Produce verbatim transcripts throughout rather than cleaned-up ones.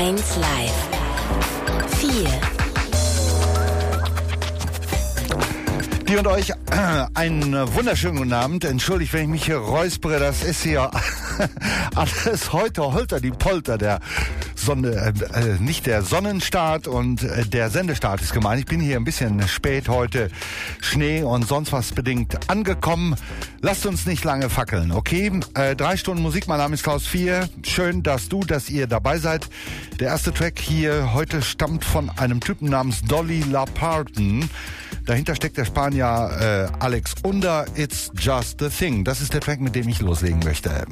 eins Live. vier. Dir und euch äh, einen wunderschönen guten Abend. Entschuldigt, wenn ich mich hier räuspere, das ist hier alles heute Holter die Polter. Der Sonne, äh, nicht der Sonnenstart und äh, der Sendestart ist gemeint. Ich bin hier ein bisschen spät heute, Schnee und sonst was bedingt angekommen. Lasst uns nicht lange fackeln, okay? Äh, drei Stunden Musik, mein Name ist Klaus vier. Schön, dass du, dass ihr dabei seid. Der erste Track hier heute stammt von einem Typen namens Dolly LaParton. Dahinter steckt der Spanier äh, Alex Under, It's Just the Thing. Das ist der Track, mit dem ich loslegen möchte.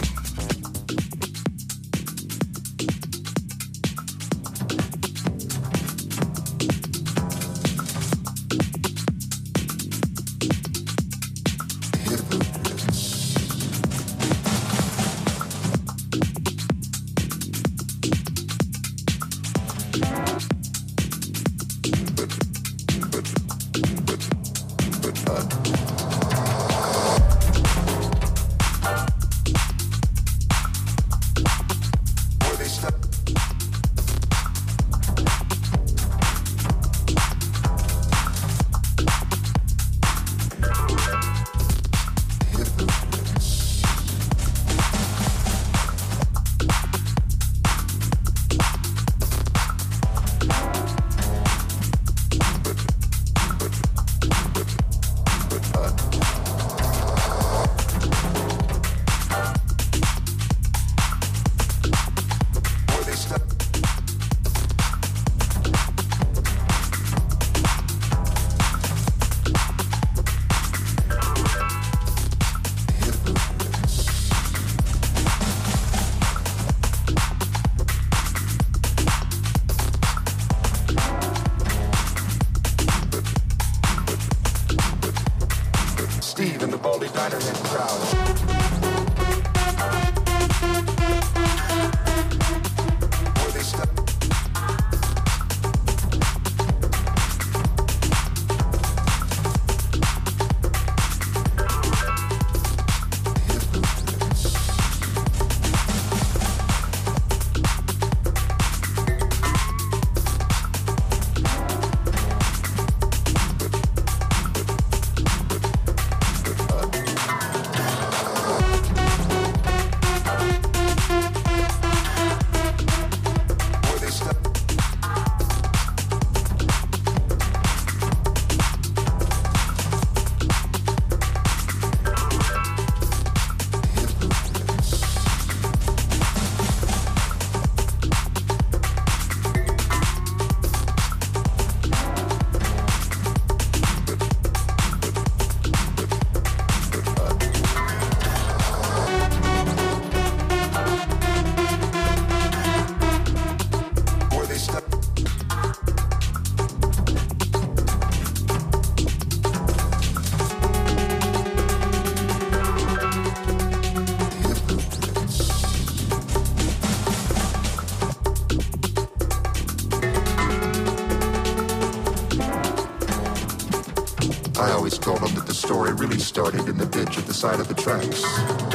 Started in the ditch at the side of the tracks.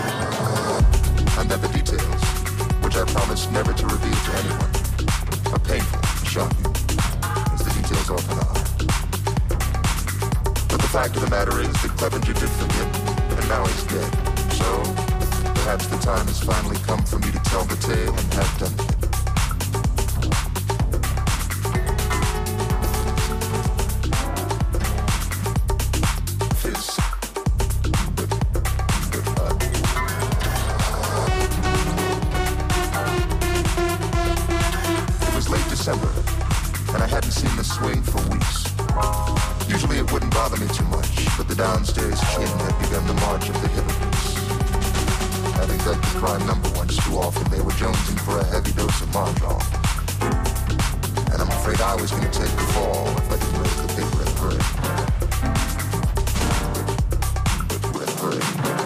And that the details, which I promised never to reveal to anyone, are painful and shocking, as the details often are. But the fact of the matter is that Clevenger did forget, and now he's dead. So, perhaps the time has finally come for me to tell the tale and have done with it. Downstairs chin had begun the march of the hypocrites. Having dug the crime number once too often, they were jonesing for a heavy dose of Marlon. And I'm afraid I was going to take the fall if I didn't raise the paper at parade. At parade.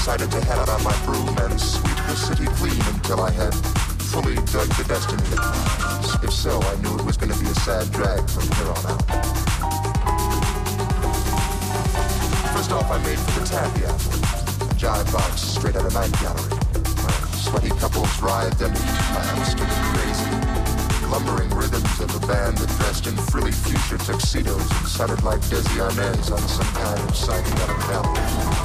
decided to head out on my broom and sweep the city clean until I had fully dug the destiny of mines. If so, I knew it was going to be a sad drag from here on out. First off, I made for the Taffy Apple, a jive box straight out of Night Gallery. Sweaty couples writhed underneath my Amsterdam crazy. Lumbering rhythms of a band that dressed in frilly fuchsia tuxedos and sounded like Desi Arnaz on some kind of psychedelic album.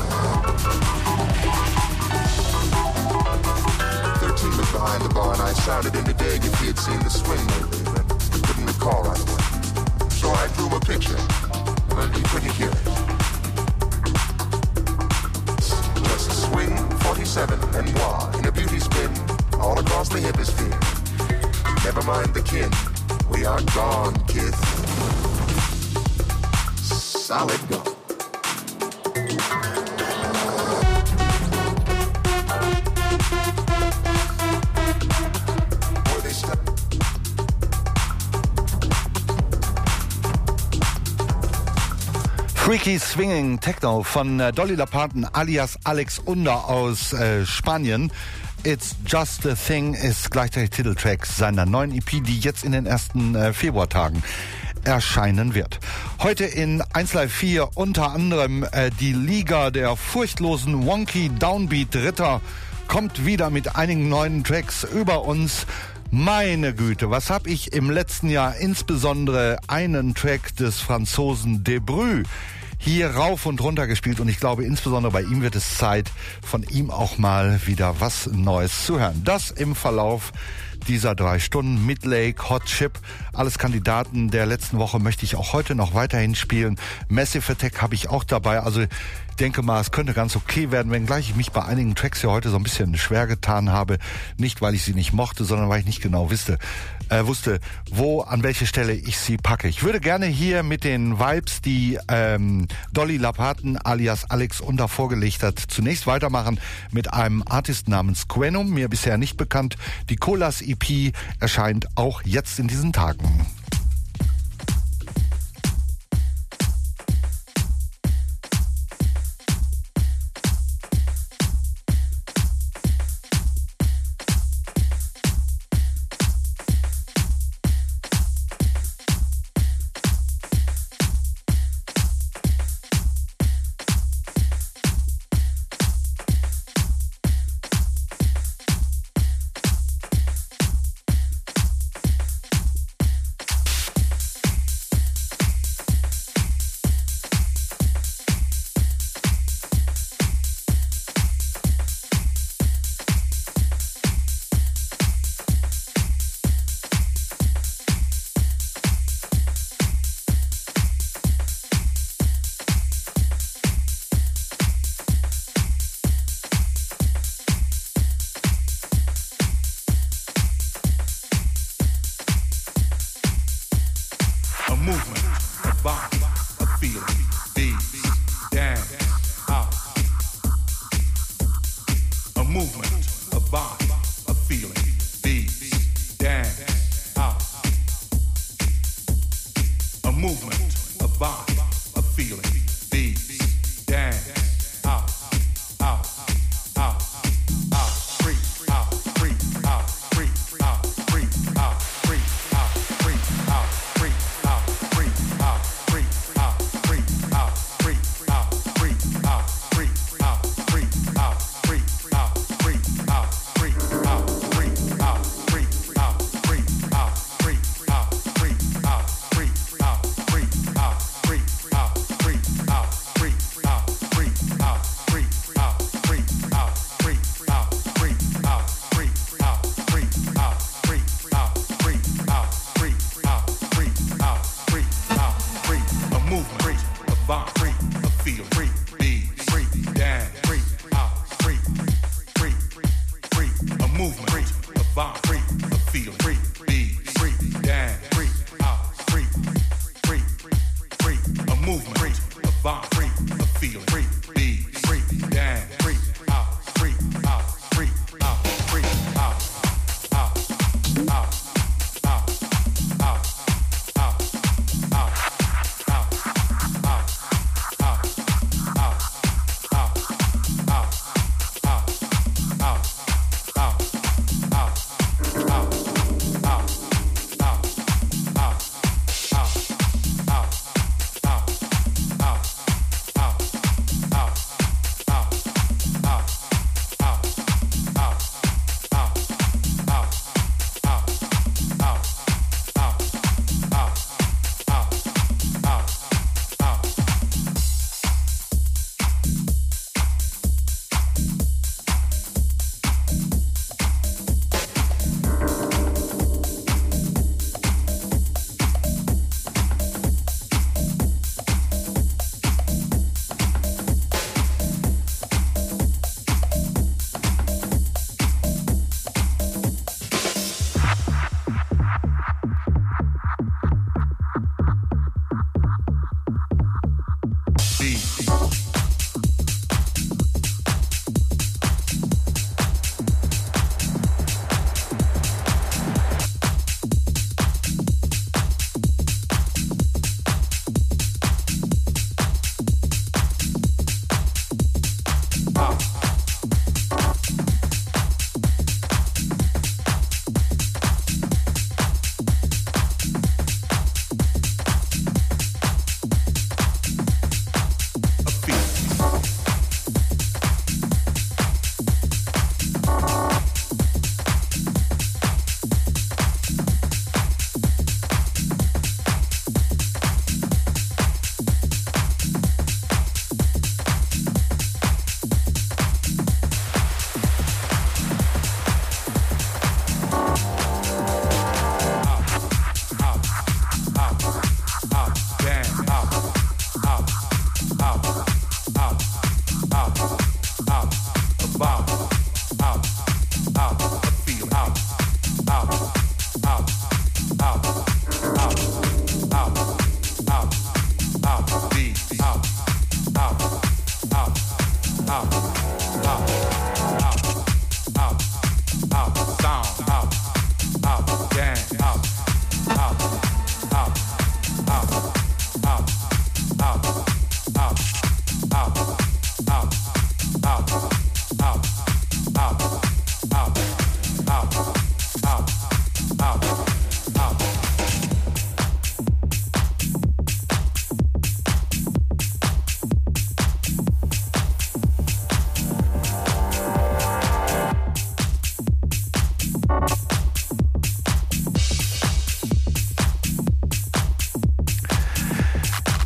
Thirteen was behind the bar and I sounded into Dig if he had seen the swing lately, but couldn't recall right away. So I drew him a picture, but he couldn't hear it. Just a swing, forty-seven, and moi in a beauty spin all across the hemisphere. Never mind the kin, we are gone, kid. Solid gone. Freaky Swinging Techno von äh, Dolly Parton alias Alex Under aus äh, Spanien. It's Just a Thing ist gleichzeitig Titeltrack seiner neuen E P, die jetzt in den ersten äh, Februartagen erscheinen wird. Heute in eins Live vier unter anderem äh, die Liga der furchtlosen Wonky Downbeat Ritter kommt wieder mit einigen neuen Tracks über uns. Meine Güte, was habe ich im letzten Jahr insbesondere einen Track des Franzosen Debrü hier rauf und runter gespielt und ich glaube insbesondere bei ihm wird es Zeit, von ihm auch mal wieder was Neues zu hören. Das im Verlauf dieser drei Stunden. Midlake, Hot Chip, alles Kandidaten der letzten Woche möchte ich auch heute noch weiterhin spielen. Massive Attack habe ich auch dabei, also ich denke mal, es könnte ganz okay werden, wenngleich ich mich bei einigen Tracks hier heute so ein bisschen schwer getan habe. Nicht, weil ich sie nicht mochte, sondern weil ich nicht genau wusste, äh, wusste, wo, an welche Stelle ich sie packe. Ich würde gerne hier mit den Vibes, die ähm, Dolly Parton alias Alex Under vorgelegt hat, zunächst weitermachen mit einem Artist namens Quenum, mir bisher nicht bekannt. Die Colas E P erscheint auch jetzt in diesen Tagen.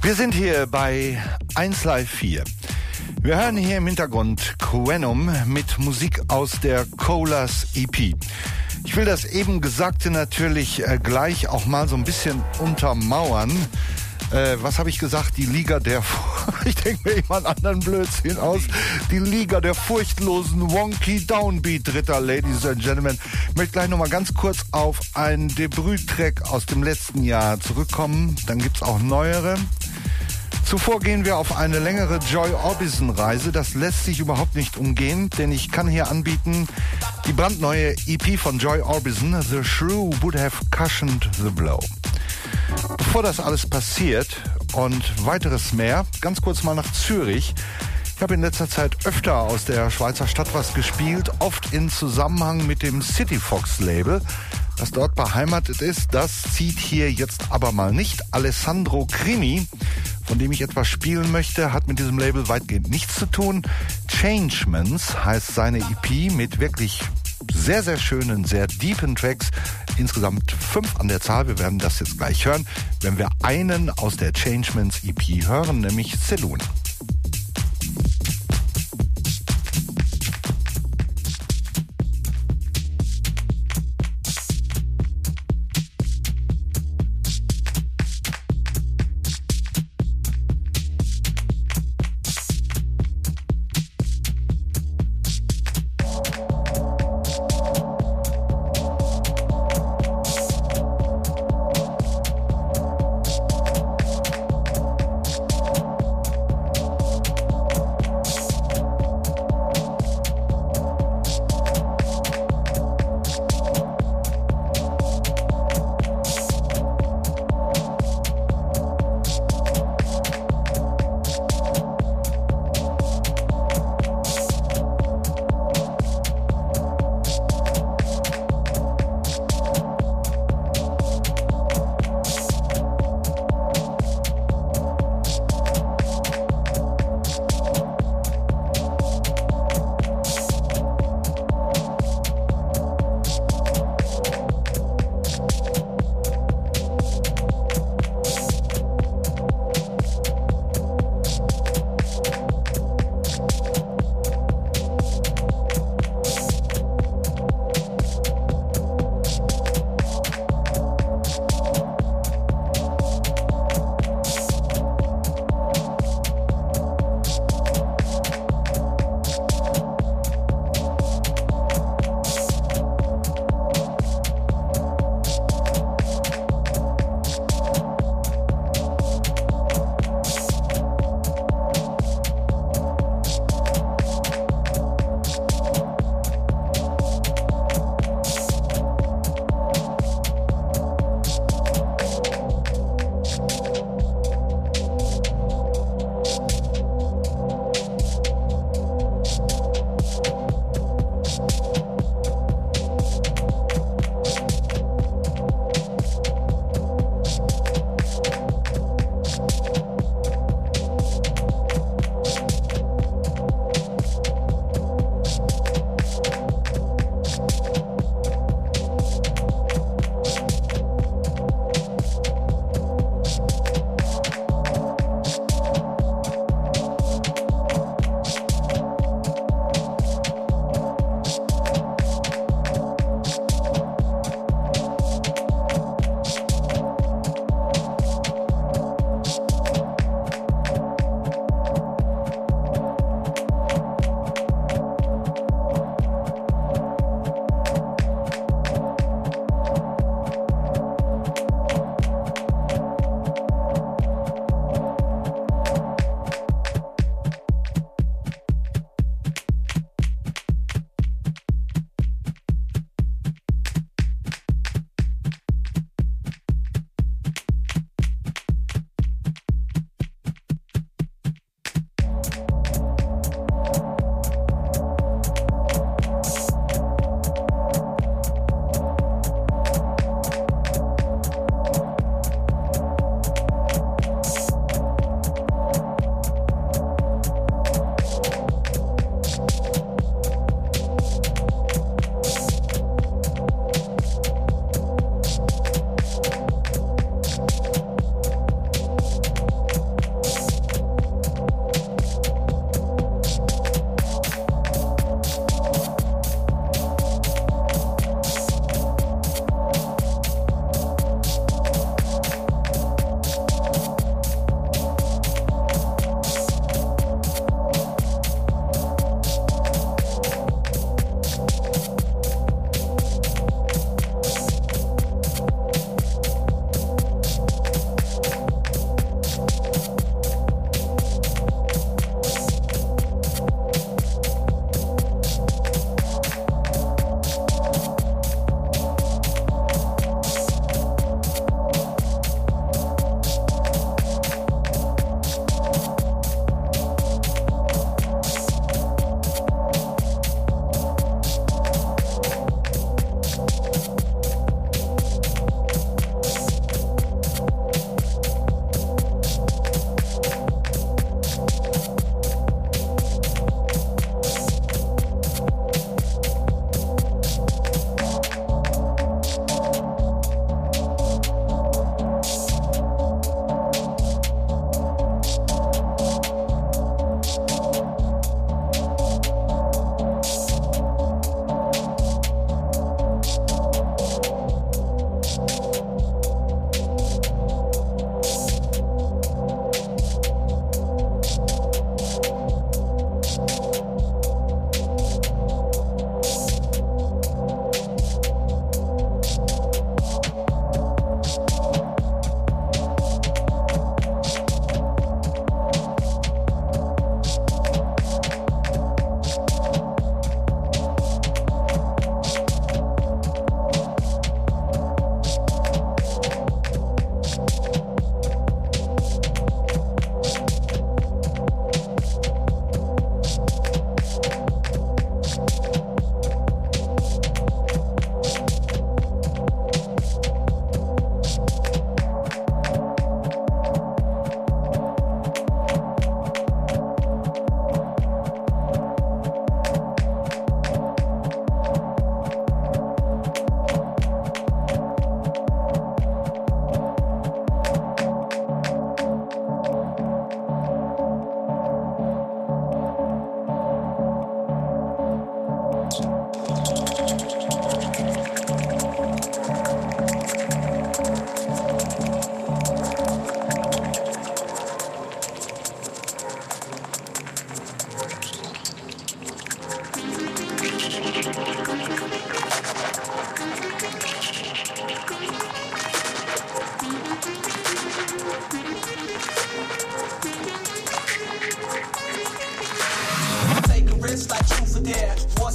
Wir sind hier bei eins Live vier. Wir hören hier im Hintergrund Quenum mit Musik aus der Colas E P. Ich will das eben Gesagte natürlich äh, gleich auch mal so ein bisschen untermauern. Äh, was habe ich gesagt? Die Liga der... ich denke mir immer einen anderen Blödsinn aus. Die Liga der furchtlosen Wonky Downbeat-Ritter, Ladies and Gentlemen. Ich möchte gleich nochmal ganz kurz auf einen Debüt-Track aus dem letzten Jahr zurückkommen. Dann gibt's auch neuere. Zuvor gehen wir auf eine längere Joy Orbison-Reise. Das lässt sich überhaupt nicht umgehen, denn ich kann hier anbieten die brandneue E P von Joy Orbison, The Shrew Would Have Cushioned the Blow. Bevor das alles passiert und weiteres mehr, ganz kurz mal nach Zürich. Ich habe in letzter Zeit öfter aus der Schweizer Stadt was gespielt, oft in Zusammenhang mit dem City Fox Label, das dort beheimatet ist. Das zieht hier jetzt aber mal nicht. Alessandro Crimi, von dem ich etwas spielen möchte, hat mit diesem Label weitgehend nichts zu tun. Changements heißt seine E P mit wirklich sehr, sehr schönen, sehr deepen Tracks. Insgesamt fünf an der Zahl. Wir werden das jetzt gleich hören, wenn wir einen aus der Changements E P hören, nämlich Saloon.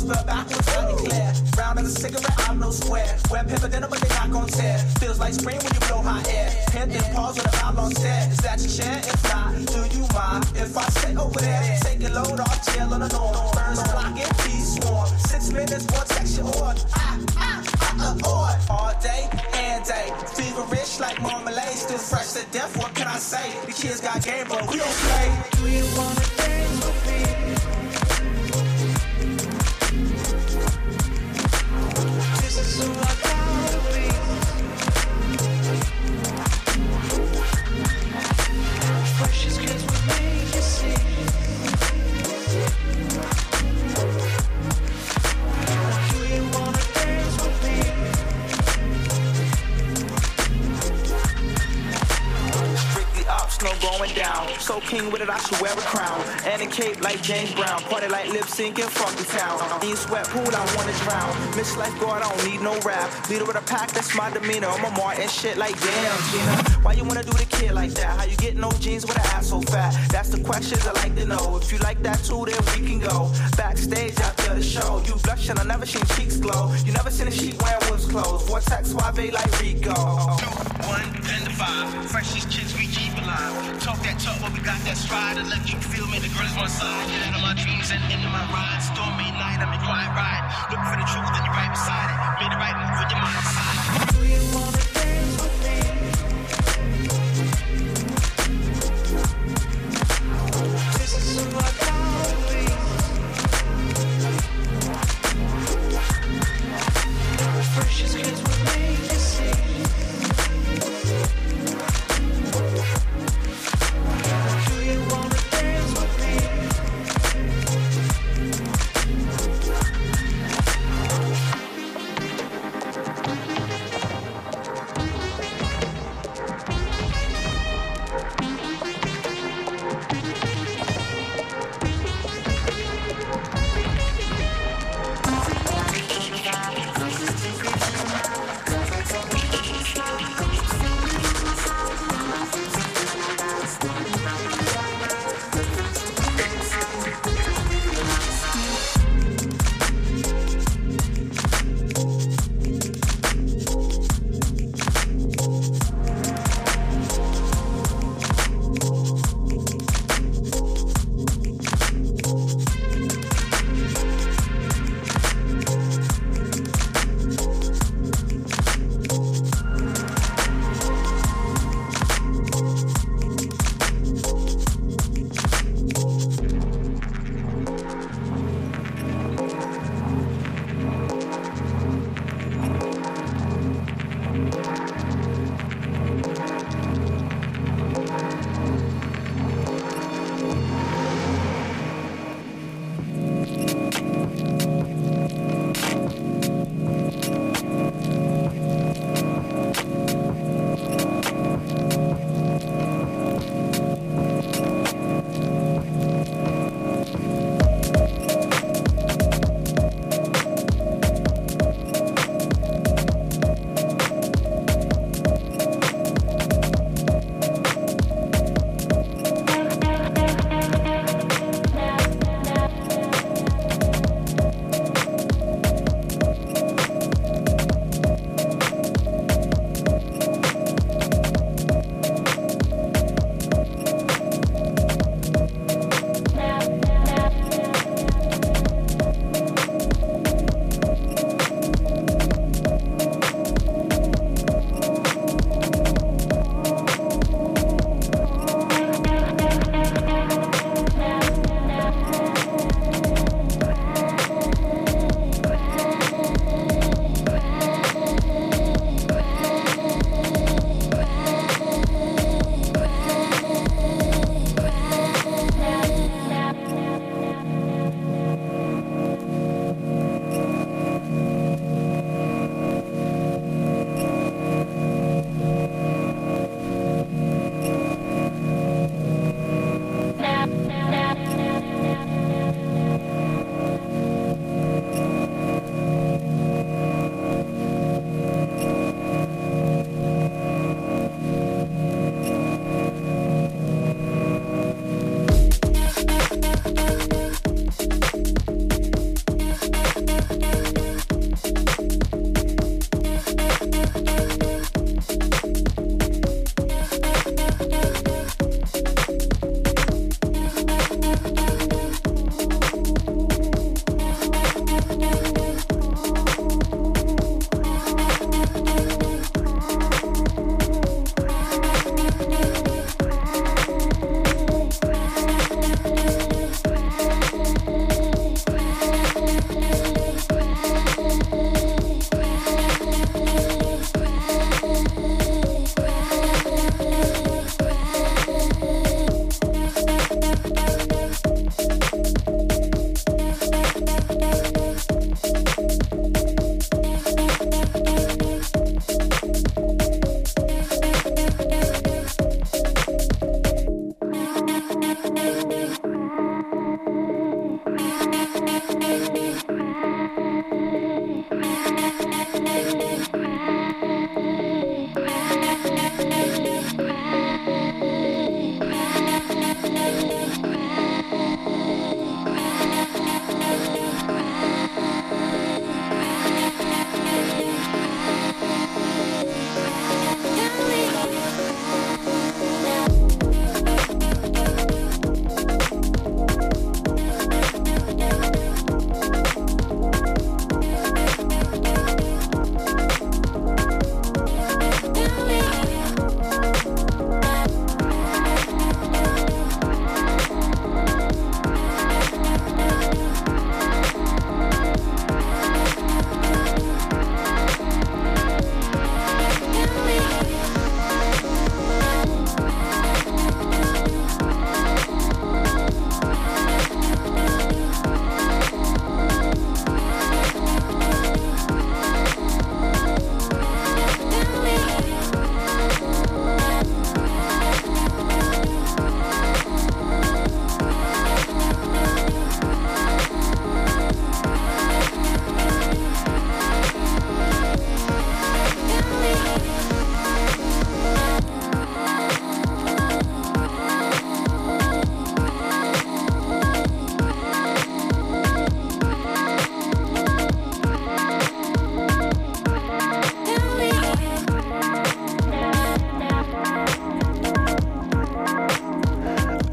spell backwards, I declare. Round as a cigarette, I'm no square. Wear paper dinner, but they not gon' tear. Feels like spring when you blow hot air. Head then pause with a mile on stare. Is that your chair? If not, do you mind? If I sit over there, take a load off, chill on the norm. Birds flocking, peace swarm. Six minutes, one text your order. Ah, ah, ah, ah, all day and day. Feverish like marmalade, still fresh to death. What can I say? The kids got game, but we don't play. Do you wanna dance with me? This is who I gotta be. Precious kids will make you see. Do you wanna dance with me? Strictly up, snow going down. So king with it, I should wear a crown. And a cape like James Brown. Party like lip sync and fuck the town. In sweat pool, I wanna drown. Miss life God, I don't need no rap. Leader with a pack, that's my demeanor. I'm a Martin shit like damn, Gina. Why you wanna do the kid like that? How you get no jeans with an ass so fat? That's the questions I like to know. If you like that too, then we can go backstage after the show. You blushing, I never seen cheeks glow. You never seen a sheet wearing wolf's clothes. Vortex Suave like Rico. Two, one, ten to five. Freshest chicks we keep alive. Talk that talk, but we got that stride. Electric feel me, the girls on side. Get into my dreams and into my ride. Stormy night, I'm in quiet ride. Looking for the truth, then you're right beside it. Made the right move with your mind beside it. Do you wanna dance with me? This is who I gotta be. Precious kids will make you see. Do you wanna dance with me?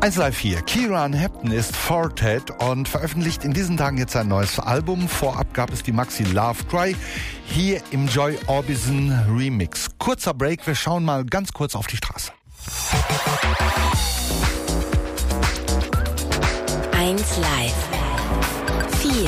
eins Live vier. Kieran Hepton ist Fortet und veröffentlicht in diesen Tagen jetzt ein neues Album. Vorab gab es die Maxi Love Cry hier im Joy Orbison Remix. Kurzer Break, wir schauen mal ganz kurz auf die Straße. eins Live vier.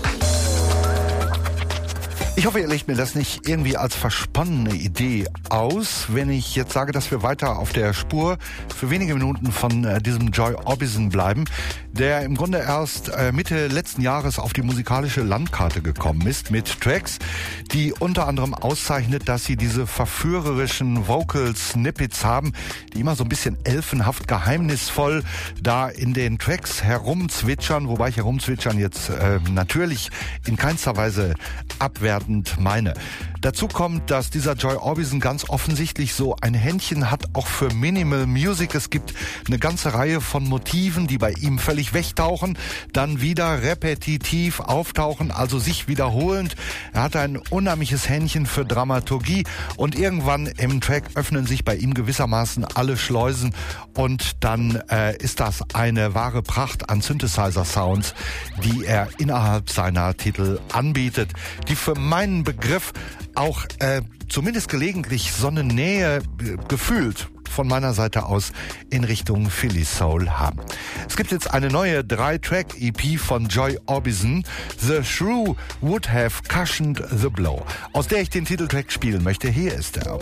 Ich hoffe, ihr legt mir das nicht irgendwie als versponnene Idee aus, wenn ich jetzt sage, dass wir weiter auf der Spur für wenige Minuten von äh, diesem Joy Orbison bleiben, der im Grunde erst äh, Mitte letzten Jahres auf die musikalische Landkarte gekommen ist mit Tracks, die unter anderem auszeichnet, dass sie diese verführerischen Vocal-Snippets haben, die immer so ein bisschen elfenhaft geheimnisvoll da in den Tracks herumzwitschern, wobei ich herumzwitschern jetzt äh, natürlich in keinster Weise abwertend meine. Dazu kommt, dass dieser Joy Orbison ganz offensichtlich so ein Händchen hat, auch für Minimal Music. Es gibt eine ganze Reihe von Motiven, die bei ihm völlig wegtauchen, dann wieder repetitiv auftauchen, also sich wiederholend. Er hat ein unheimliches Händchen für Dramaturgie und irgendwann im Track öffnen sich bei ihm gewissermaßen alle Schleusen und dann äh, ist das eine wahre Pracht an Synthesizer-Sounds, die er innerhalb seiner Titel anbietet, die für meinen Begriff auch äh, zumindest gelegentlich so eine Nähe äh, gefühlt von meiner Seite aus in Richtung Philly Soul haben. Es gibt jetzt eine neue drei-Track-E P von Joy Orbison, The Shrew Would Have Cushioned the Blow, aus der ich den Titeltrack spielen möchte. Hier ist er.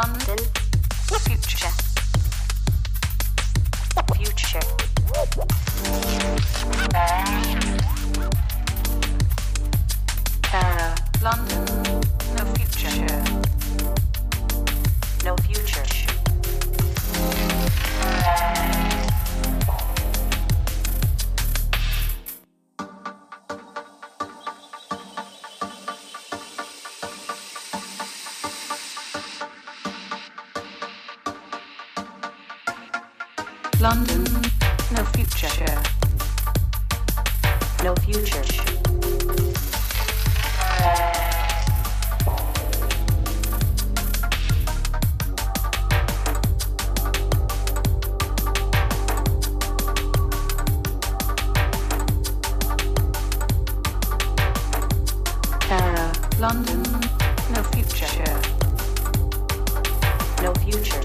London, future, future. Para, London, no future, no future. London, no future, no future. Para, London, no future, no future.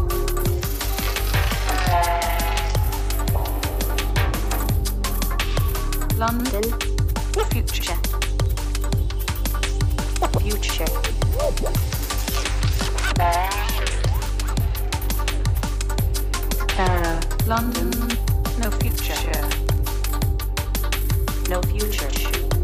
London, future, future. Para, London, no future, no future.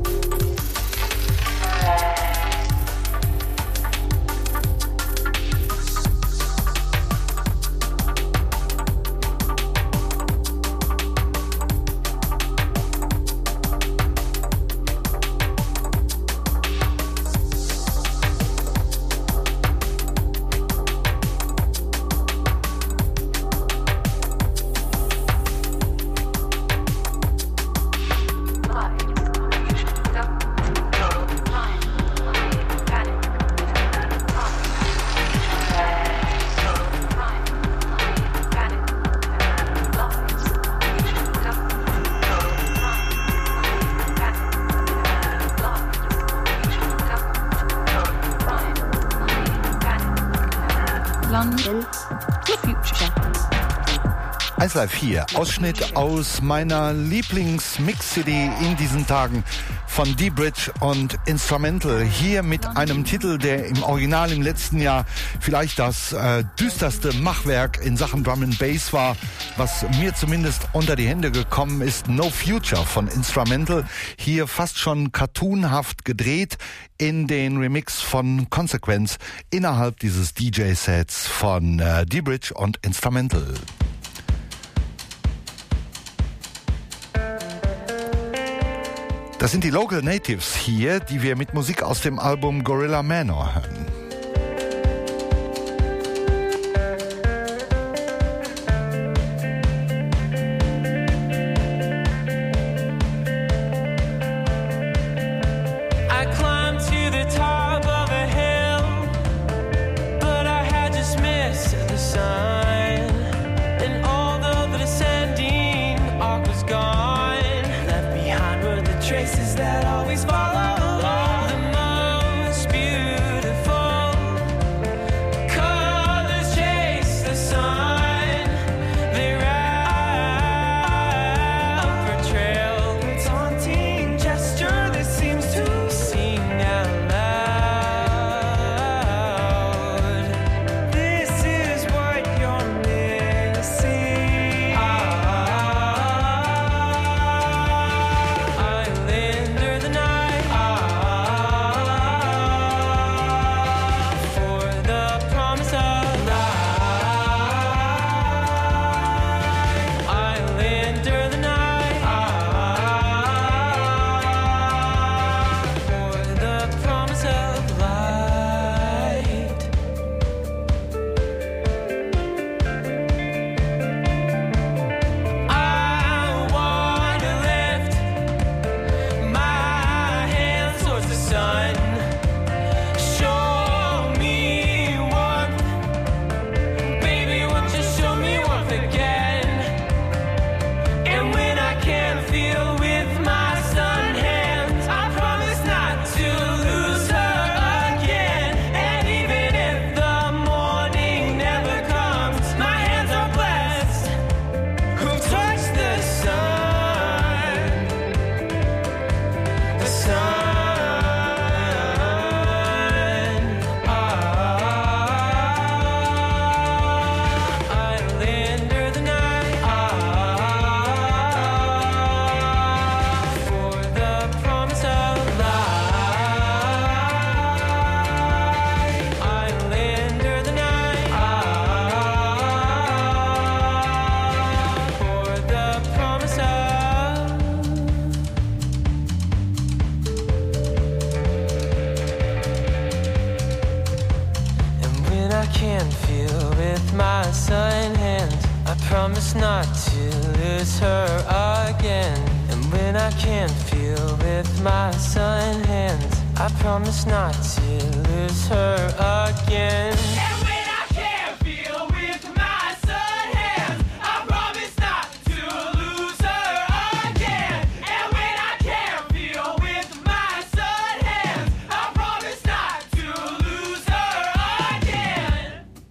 eins Live vier, Ausschnitt aus meiner Lieblings-Mix-C D in diesen Tagen von D-Bridge und Instrumental. Hier mit einem Titel, der im Original im letzten Jahr vielleicht das äh, düsterste Machwerk in Sachen Drum and Bass war, was mir zumindest unter die Hände gekommen ist. No Future von Instrumental. Hier fast schon cartoonhaft gedreht in den Remix von Consequence innerhalb dieses D J-Sets von äh, D-Bridge und Instrumental. Das sind die Local Natives hier, die wir mit Musik aus dem Album Gorilla Manor hören. Traces that always follow the most beautiful can feel with my sullen hands, I promise not to lose her again. And when I can't feel with my sullen hands, I promise not to lose her again. And when I can't feel with my sullen hands, I promise not to lose her again. And when I can't feel with my sullen hands, I promise not to lose her again.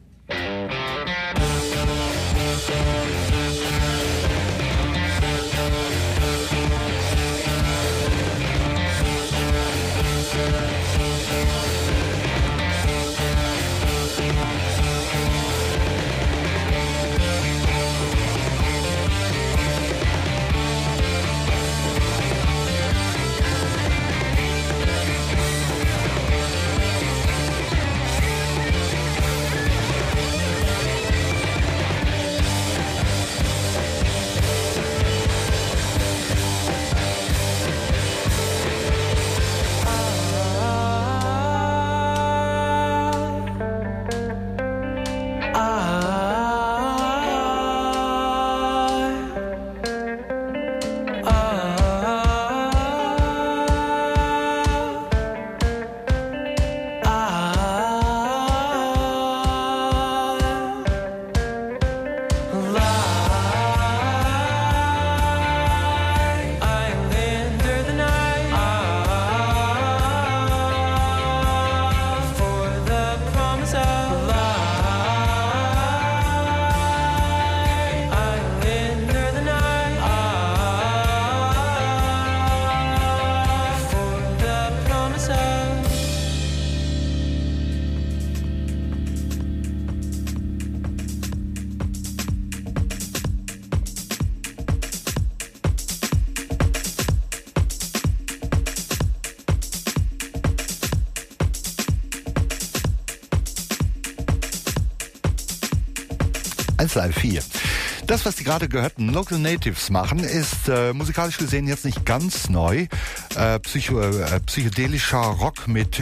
eins Live vier. Das, was die gerade gehörten Local Natives machen, ist äh, musikalisch gesehen jetzt nicht ganz neu. Äh, psycho, äh, psychedelischer Rock mit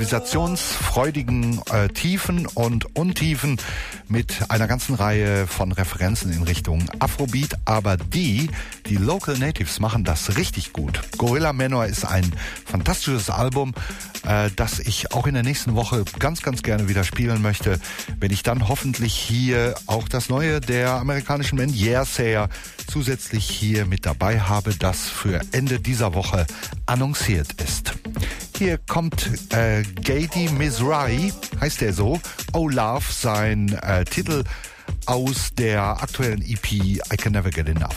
improvisationsfreudigen äh, Tiefen und Untiefen mit einer ganzen Reihe von Referenzen in Richtung Afrobeat. Aber die, die Local Natives machen das richtig gut. Gorilla Manor ist ein fantastisches Album, äh, das ich auch in der nächsten Woche ganz, ganz gerne wieder spielen möchte, wenn ich dann hoffentlich hier auch das Neue der amerikanischen Band Yearsayer zusätzlich hier mit dabei habe, das für Ende dieser Woche annonciert ist. Hier kommt äh, Gady Mizrahi, heißt er so, Oh Love, sein äh, Titel aus der aktuellen E P I Can Never Get Enough.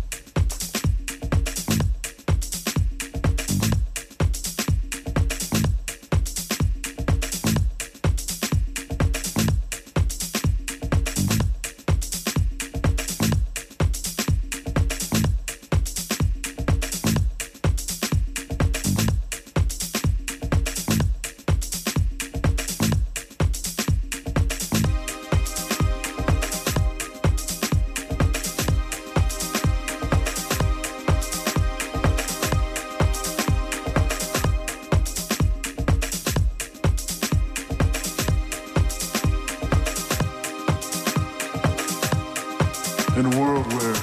In a world where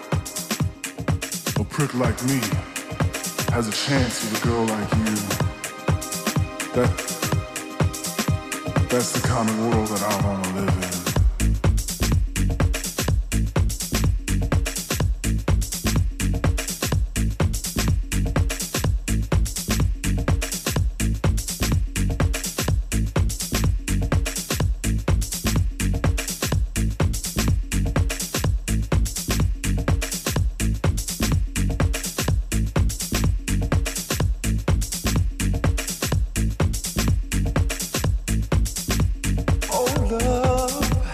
a prick like me has a chance with a girl like you, that that's the kind of world that I want to live in. Love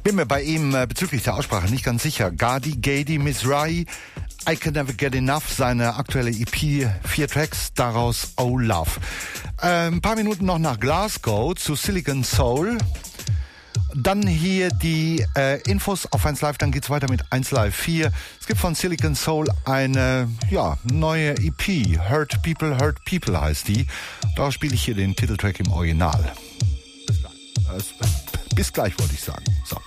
Bin mir bei ihm äh, bezüglich der Aussprache nicht ganz sicher. Gadi, Gadi, Mizrahi, I Can Never Get Enough, seine aktuelle E P, vier Tracks, daraus Oh Love. Äh, ein paar Minuten noch nach Glasgow zu Silicon Soul. Dann hier die äh, Infos auf eins Live, dann geht's weiter mit eins Live vier. Es gibt von Silicon Soul eine ja, neue E P, Hurt People, Hurt People heißt die. Da spiele ich hier den Titeltrack im Original. Bis gleich, äh, bis gleich wollte ich sagen. So.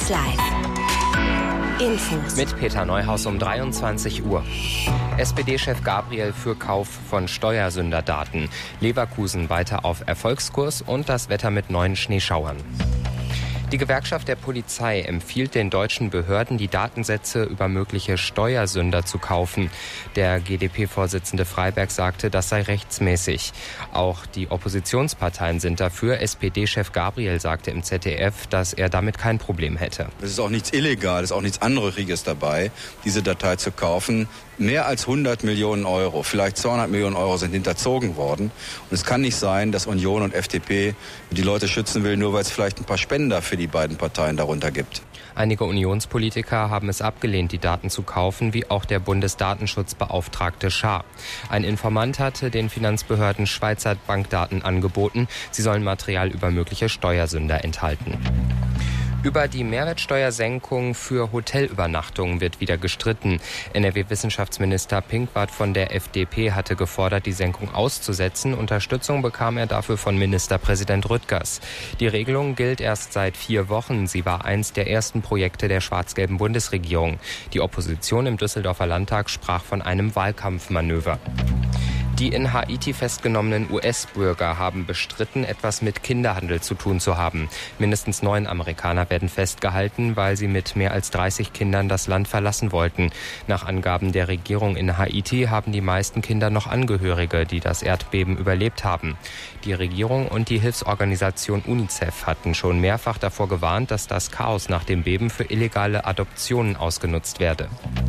eins Live. Infos. Mit Peter Neuhaus um dreiundzwanzig Uhr. S P D-Chef Gabriel für Kauf von Steuersünderdaten. Leverkusen weiter auf Erfolgskurs und das Wetter mit neuen Schneeschauern. Die Gewerkschaft der Polizei empfiehlt den deutschen Behörden, die Datensätze über mögliche Steuersünder zu kaufen. Der G d P-Vorsitzende Freiberg sagte, das sei rechtsmäßig. Auch die Oppositionsparteien sind dafür. S P D-Chef Gabriel sagte im Z D F, dass er damit kein Problem hätte. Es ist auch nichts Illegales, auch nichts Anrüchiges dabei, diese Datei zu kaufen. Mehr als hundert Millionen Euro, vielleicht zweihundert Millionen Euro sind hinterzogen worden. Und es kann nicht sein, dass Union und F D P die Leute schützen will, nur weil es vielleicht ein paar Spender für die beiden Parteien darunter gibt. Einige Unionspolitiker haben es abgelehnt, die Daten zu kaufen, wie auch der Bundesdatenschutzbeauftragte Schaar. Ein Informant hatte den Finanzbehörden Schweizer Bankdaten angeboten. Sie sollen Material über mögliche Steuersünder enthalten. Über die Mehrwertsteuersenkung für Hotelübernachtungen wird wieder gestritten. N R W-Wissenschaftsminister Pinkwart von der F D P hatte gefordert, die Senkung auszusetzen. Unterstützung bekam er dafür von Ministerpräsident Rüttgers. Die Regelung gilt erst seit vier Wochen. Sie war eins der ersten Projekte der schwarz-gelben Bundesregierung. Die Opposition im Düsseldorfer Landtag sprach von einem Wahlkampfmanöver. Die in Haiti festgenommenen U S-Bürger haben bestritten, etwas mit Kinderhandel zu tun zu haben. Mindestens neun Amerikaner werden festgehalten, weil sie mit mehr als dreißig Kindern das Land verlassen wollten. Nach Angaben der Regierung in Haiti haben die meisten Kinder noch Angehörige, die das Erdbeben überlebt haben. Die Regierung und die Hilfsorganisation UNICEF hatten schon mehrfach davor gewarnt, dass das Chaos nach dem Beben für illegale Adoptionen ausgenutzt werde.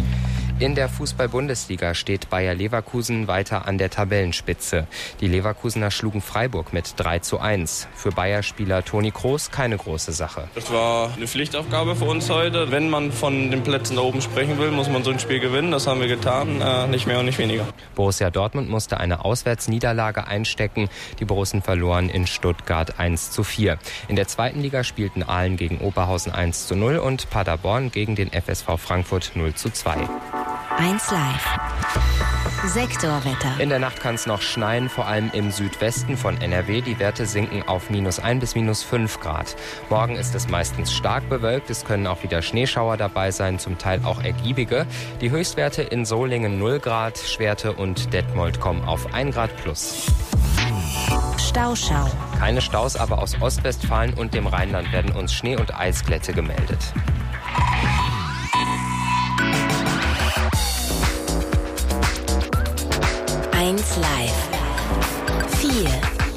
In der Fußball-Bundesliga steht Bayer Leverkusen weiter an der Tabellenspitze. Die Leverkusener schlugen Freiburg mit drei zu eins. Für Bayer-Spieler Toni Kroos keine große Sache. Das war eine Pflichtaufgabe für uns heute. Wenn man von den Plätzen da oben sprechen will, muss man so ein Spiel gewinnen. Das haben wir getan, äh, nicht mehr und nicht weniger. Borussia Dortmund musste eine Auswärtsniederlage einstecken. Die Borussen verloren in Stuttgart eins zu vier. In der zweiten Liga spielten Aalen gegen Oberhausen eins zu null und Paderborn gegen den F S V Frankfurt null zu zwei. eins Live. Sektorwetter. In der Nacht kann es noch schneien, vor allem im Südwesten von N R W. Die Werte sinken auf minus ein bis minus fünf Grad. Morgen ist es meistens stark bewölkt. Es können auch wieder Schneeschauer dabei sein, zum Teil auch ergiebige. Die Höchstwerte in Solingen null Grad, Schwerte und Detmold kommen auf ein Grad plus. Stauschau. Keine Staus, aber aus Ostwestfalen und dem Rheinland werden uns Schnee- und Eisglätte gemeldet. eins Live. vier.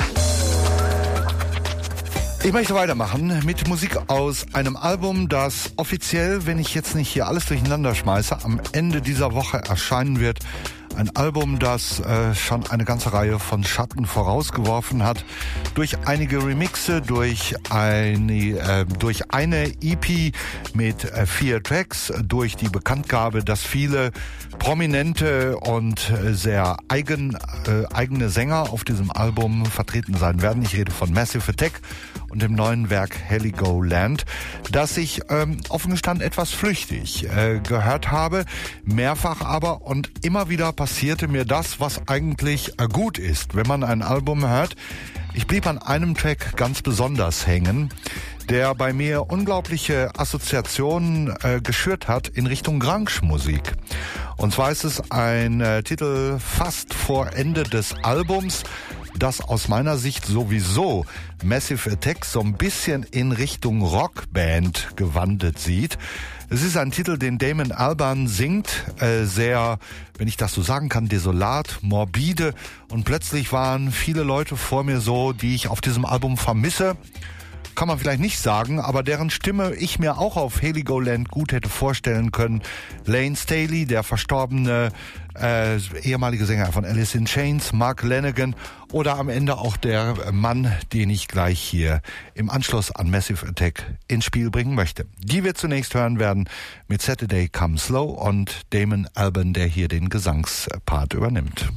Ich möchte weitermachen mit Musik aus einem Album, das offiziell, wenn ich jetzt nicht hier alles durcheinander schmeiße, am Ende dieser Woche erscheinen wird. Ein Album, das äh, schon eine ganze Reihe von Schatten vorausgeworfen hat. Durch einige Remixe, durch eine, äh, durch eine E P mit äh, vier Tracks, durch die Bekanntgabe, dass viele prominente und äh, sehr eigen, äh, eigene Sänger auf diesem Album vertreten sein werden. Ich rede von Massive Attack und dem neuen Werk Heligoland, das ich ähm, offen gestanden etwas flüchtig äh, gehört habe, mehrfach aber, und immer wieder passierte mir das, was eigentlich äh, gut ist, wenn man ein Album hört. Ich blieb an einem Track ganz besonders hängen, der bei mir unglaubliche Assoziationen äh, geschürt hat in Richtung Grunge-Musik. Und zwar ist es ein äh, Titel fast vor Ende des Albums, das aus meiner Sicht sowieso Massive Attack so ein bisschen in Richtung Rockband gewandelt sieht. Es ist ein Titel, den Damon Albarn singt, äh, sehr, wenn ich das so sagen kann, desolat, morbide. Und plötzlich waren viele Leute vor mir so, die ich auf diesem Album vermisse. Kann man vielleicht nicht sagen, aber deren Stimme ich mir auch auf Heligoland gut hätte vorstellen können. Lane Staley, der verstorbene äh, ehemalige Sänger von Alice in Chains, Mark Lanegan oder am Ende auch der Mann, den ich gleich hier im Anschluss an Massive Attack ins Spiel bringen möchte. Die wir zunächst hören werden mit Saturday Come Slow und Damon Albarn, der hier den Gesangspart übernimmt.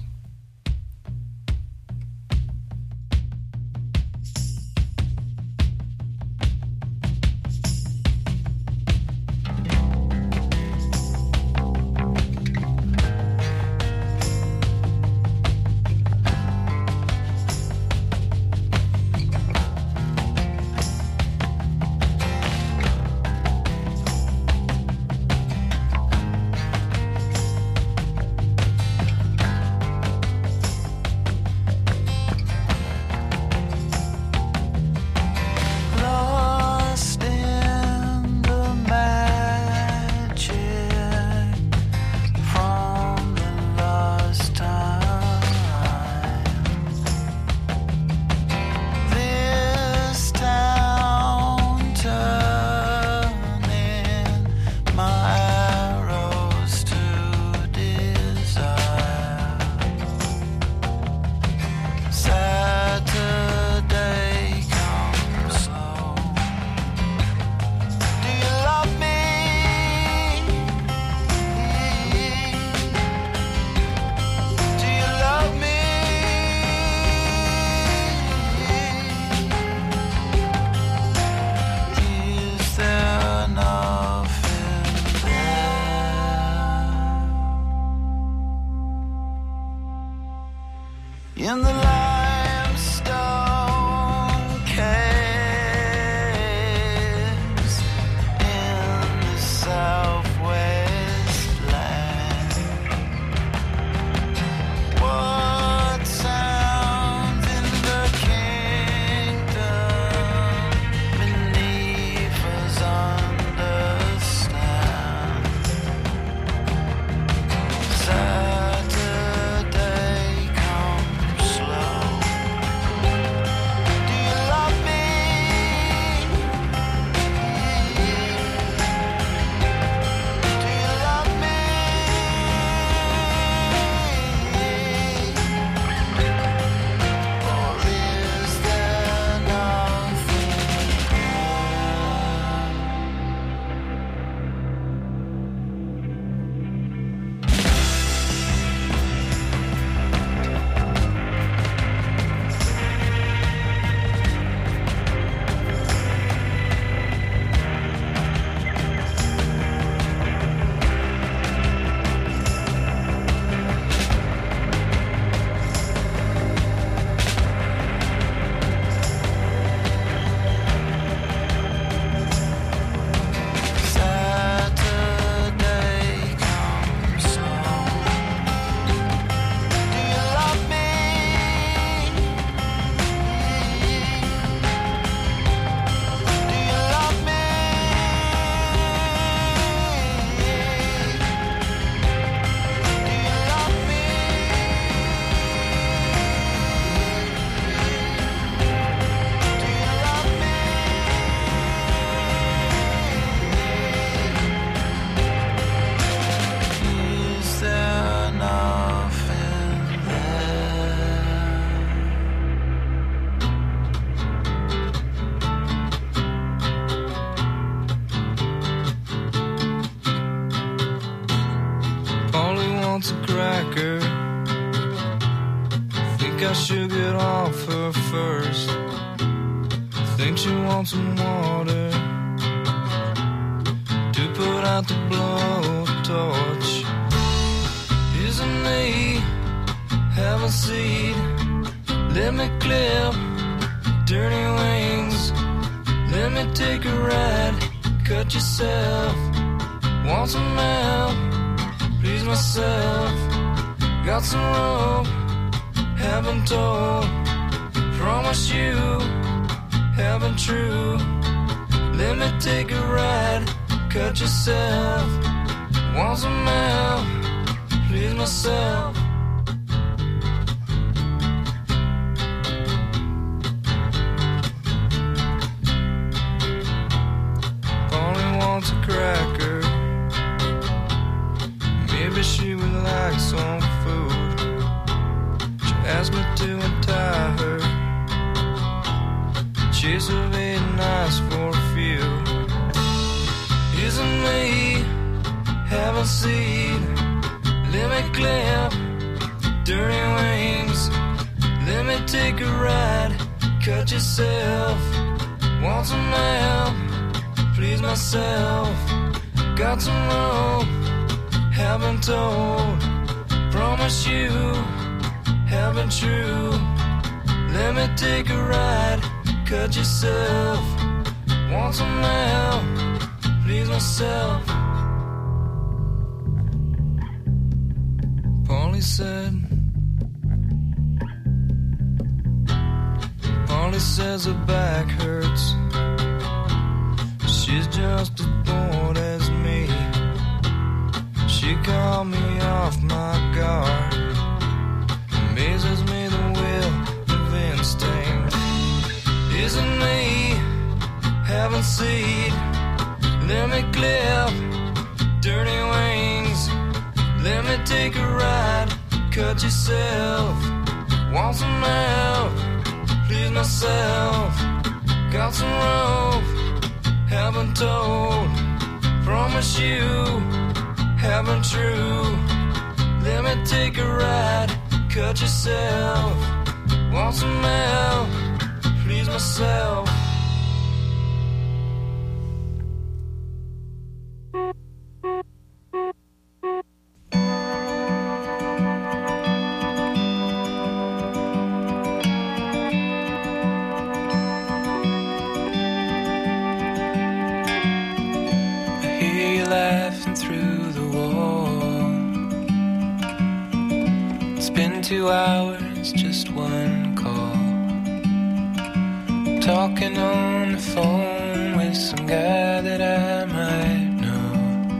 in the limestone caves in the southwest land. What sounds in the kingdom beneath us understand? Saturday comes slow. Do you love me? Do you love me? Or is there nothing Saturday comes home. Do you love me? Do you love me? Do you love me? Do you love me? Is there nothing there? Polly wants a cracker. Think I should get off her first. Think she wants some water to put out the blowtorch. Isn't me have a seat? Let me clip dirty wings. Let me take a ride. Cut yourself. Want some help? Please myself. Got some rope. Haven't told. Promise you. Haven't true. Let me take a ride. Cut yourself. Want some help? Please myself. Polly wants a cracker. Maybe she would like some food. She asked me to untie her. Chase her very nice for a few. Isn't me having seed? Let me clip dirty wings. Let me take a ride. Cut yourself. Want some help? Please myself. Got some rope. Haven't told. Promise you. Haven't true. Let me take a ride. Cut yourself. Want some help? Please myself. Polly said. Polly says her back hurts. She's just as bored as me. She called me off my guard. Amazes me the will of instinct. Isn't me having seed? Let me clip dirty wings. Let me take a ride. Cut yourself. Want some help? Please myself. Got some rope. Haven't told. Promise you. Haven't true. Let me take a ride. Cut yourself. Want some help? Please myself. hours, just one call. Talking on the phone with some guy that I might know.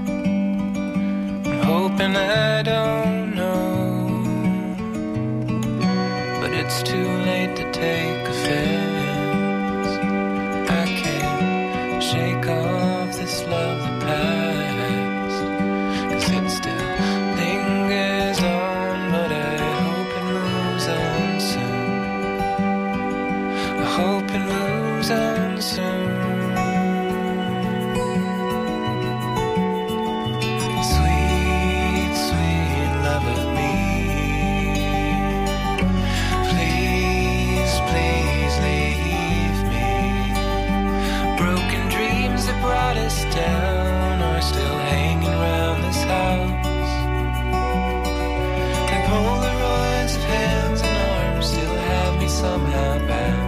I'm hoping I don't know, but it's too late to take offense. I can't shake off this love that passed, 'cause it still lingers on, but I hope it moves on soon. I hope it moves on soon. Sweet, sweet love of me, please, please leave me. Broken dreams that brought us down are still hanging around this house. And Polaroids of hands and arms still have me somehow bound.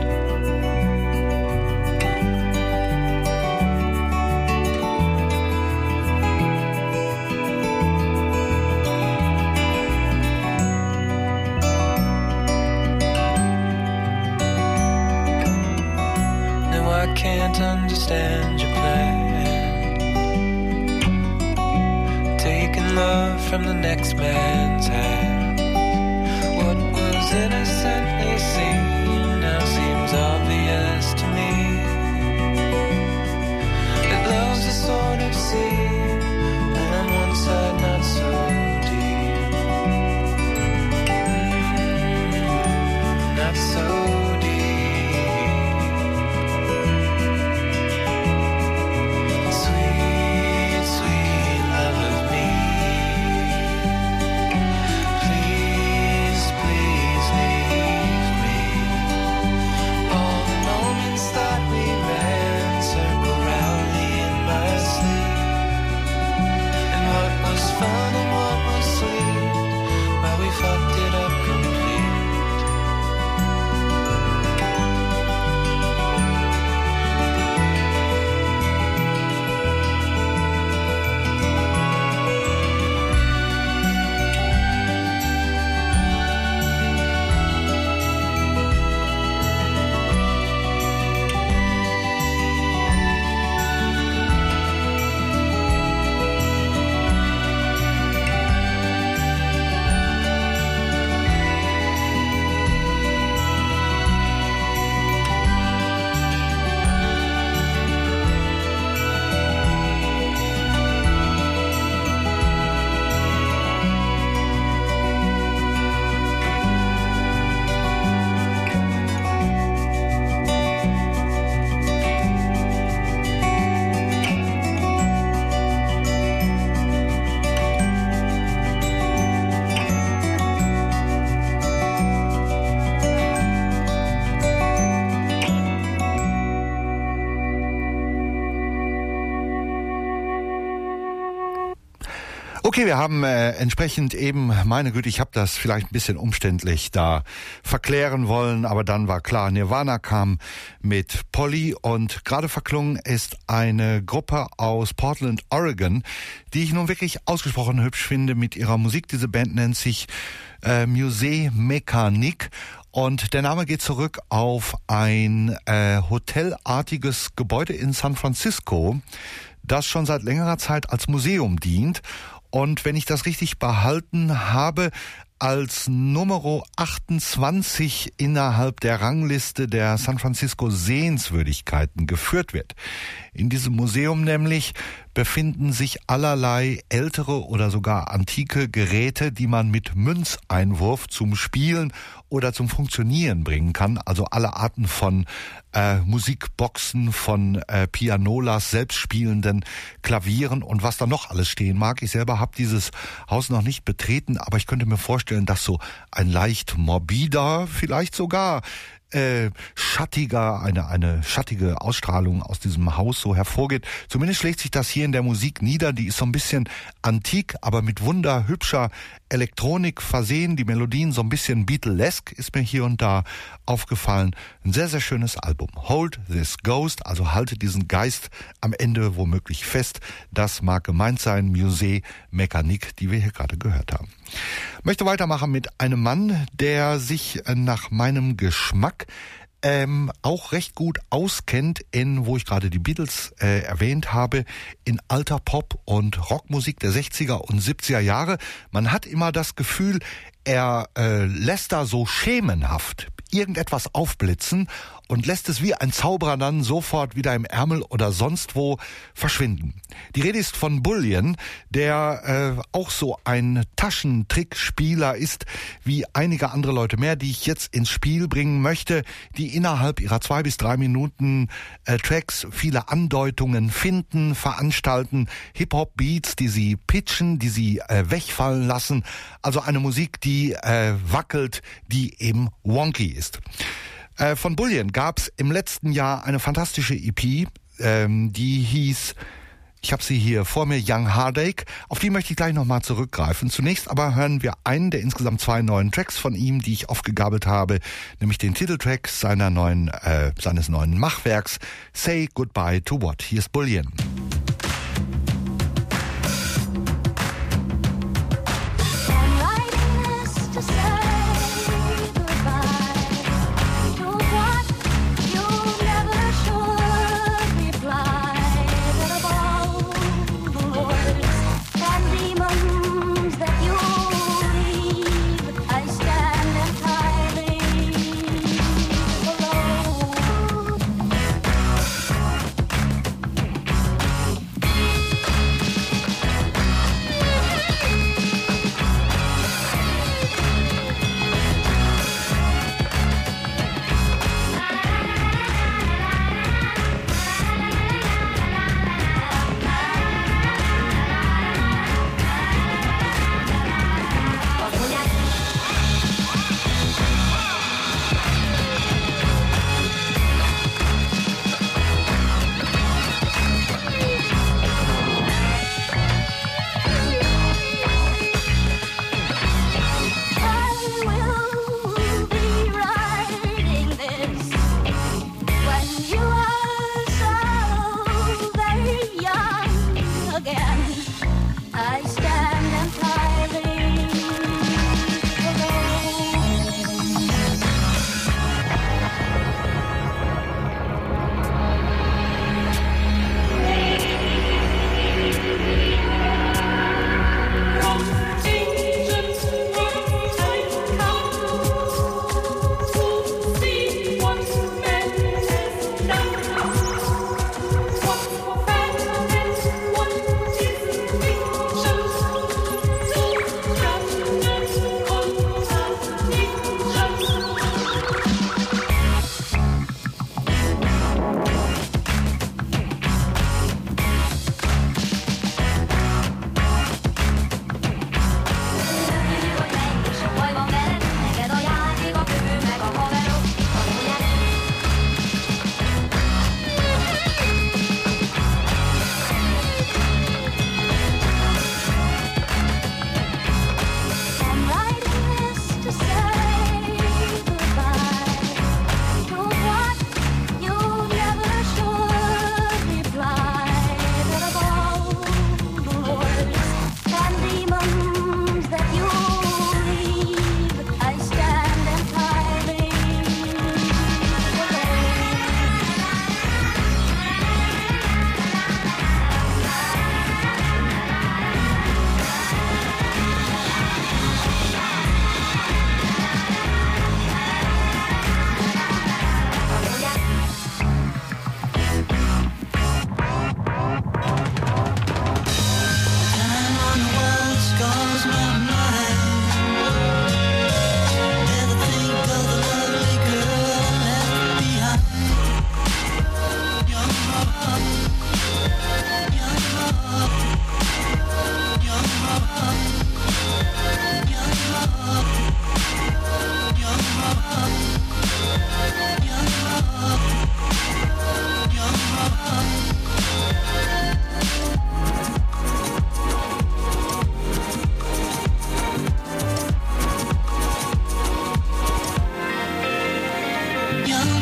No, I can't understand your plan. Taking love from the next man's hand. What was innocently seen now seems obvious to me. That love's a sort of sea, and on one side not so deep. Mm, not so deep. Sweet, sweet love of me, please, please leave me. All the moments that we ran circle round me in my sleep. And what was fun and what was sweet, well, we fucked it up complete. Okay, wir haben äh, entsprechend eben, meine Güte, ich habe das vielleicht ein bisschen umständlich da verklären wollen, aber dann war klar, Nirvana kam mit Polly und gerade verklungen ist eine Gruppe aus Portland, Oregon, die ich nun wirklich ausgesprochen hübsch finde mit ihrer Musik. Diese Band nennt sich äh, Musée Mécanique. Und der Name geht zurück auf ein äh, hotelartiges Gebäude in San Francisco, das schon seit längerer Zeit als Museum dient. Und wenn ich das richtig behalten habe, als Numero achtundzwanzig innerhalb der Rangliste der San Francisco Sehenswürdigkeiten geführt wird. In diesem Museum nämlich befinden sich allerlei ältere oder sogar antike Geräte, die man mit Münzeinwurf zum Spielen oder zum Funktionieren bringen kann. Also alle Arten von äh, Musikboxen, von äh, Pianolas, selbstspielenden Klavieren und was da noch alles stehen mag. Ich selber habe dieses Haus noch nicht betreten, aber ich könnte mir vorstellen, dass so ein leicht morbider, vielleicht sogar äh, schattiger, eine, eine schattige Ausstrahlung aus diesem Haus so hervorgeht. Zumindest schlägt sich das hier in der Musik nieder. Die ist so ein bisschen antik, aber mit wunderhübscher Elektronik versehen. Die Melodien so ein bisschen Beatlesque ist mir hier und da aufgefallen. Ein sehr, sehr schönes Album. Hold this ghost, also halte diesen Geist am Ende womöglich fest. Das mag gemeint sein. Musée Mécanique, die wir hier gerade gehört haben. Ich möchte weitermachen mit einem Mann, der sich nach meinem Geschmack ähm, auch recht gut auskennt in, wo ich gerade die Beatles äh, erwähnt habe, in alter Pop- und Rockmusik der sechziger und siebziger Jahre. Man hat immer das Gefühl, er äh, lässt da so schemenhaft irgendetwas aufblitzen und lässt es wie ein Zauberer dann sofort wieder im Ärmel oder sonst wo verschwinden. Die Rede ist von Bullion, der äh, auch so ein Taschentrickspieler ist, wie einige andere Leute mehr, die ich jetzt ins Spiel bringen möchte, die innerhalb ihrer zwei bis drei Minuten äh, Tracks viele Andeutungen finden, veranstalten, Hip-Hop-Beats, die sie pitchen, die sie äh, wegfallen lassen. Also eine Musik, die äh, wackelt, die eben wonky ist. Äh, von Bullion gab's im letzten Jahr eine fantastische E P, ähm, die hieß, ich habe sie hier vor mir, Young Heartache. Auf die möchte ich gleich nochmal zurückgreifen. Zunächst aber hören wir einen der insgesamt zwei neuen Tracks von ihm, die ich aufgegabelt habe, nämlich den Titeltrack seiner neuen, äh, seines neuen Machwerks, Say Goodbye to What. Hier ist Bullion. Alone.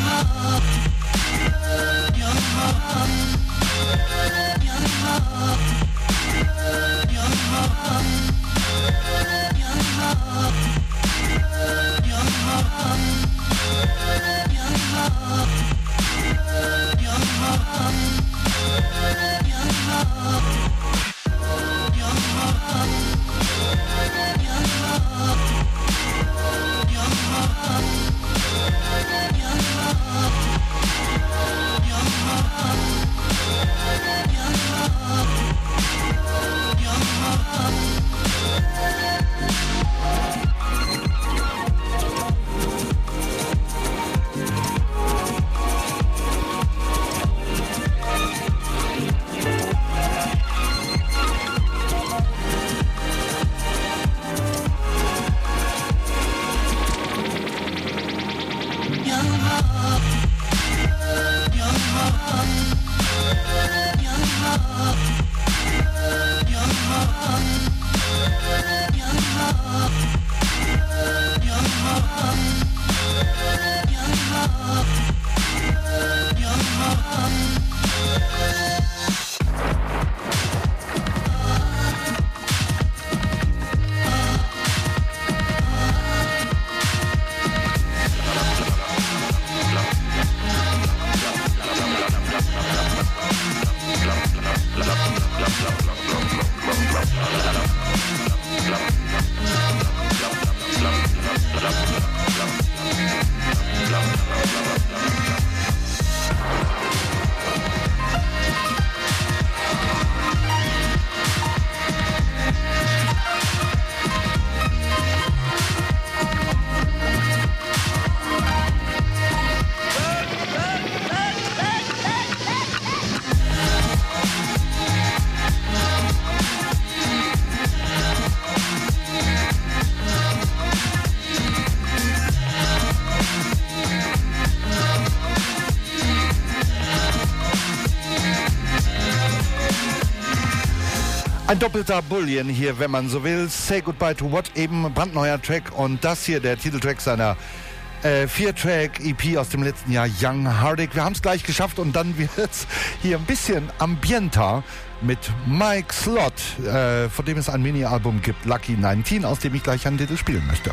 Ein doppelter Bullion hier, wenn man so will. Say Goodbye to What, eben brandneuer Track. Und das hier, der Titeltrack seiner äh, vier-Track-E P aus dem letzten Jahr, Young Hardig. Wir haben es gleich geschafft und dann wird es hier ein bisschen ambienter mit Mike Slot, äh, von dem es ein Mini-Album gibt, Lucky neunzehn, aus dem ich gleich einen Titel spielen möchte.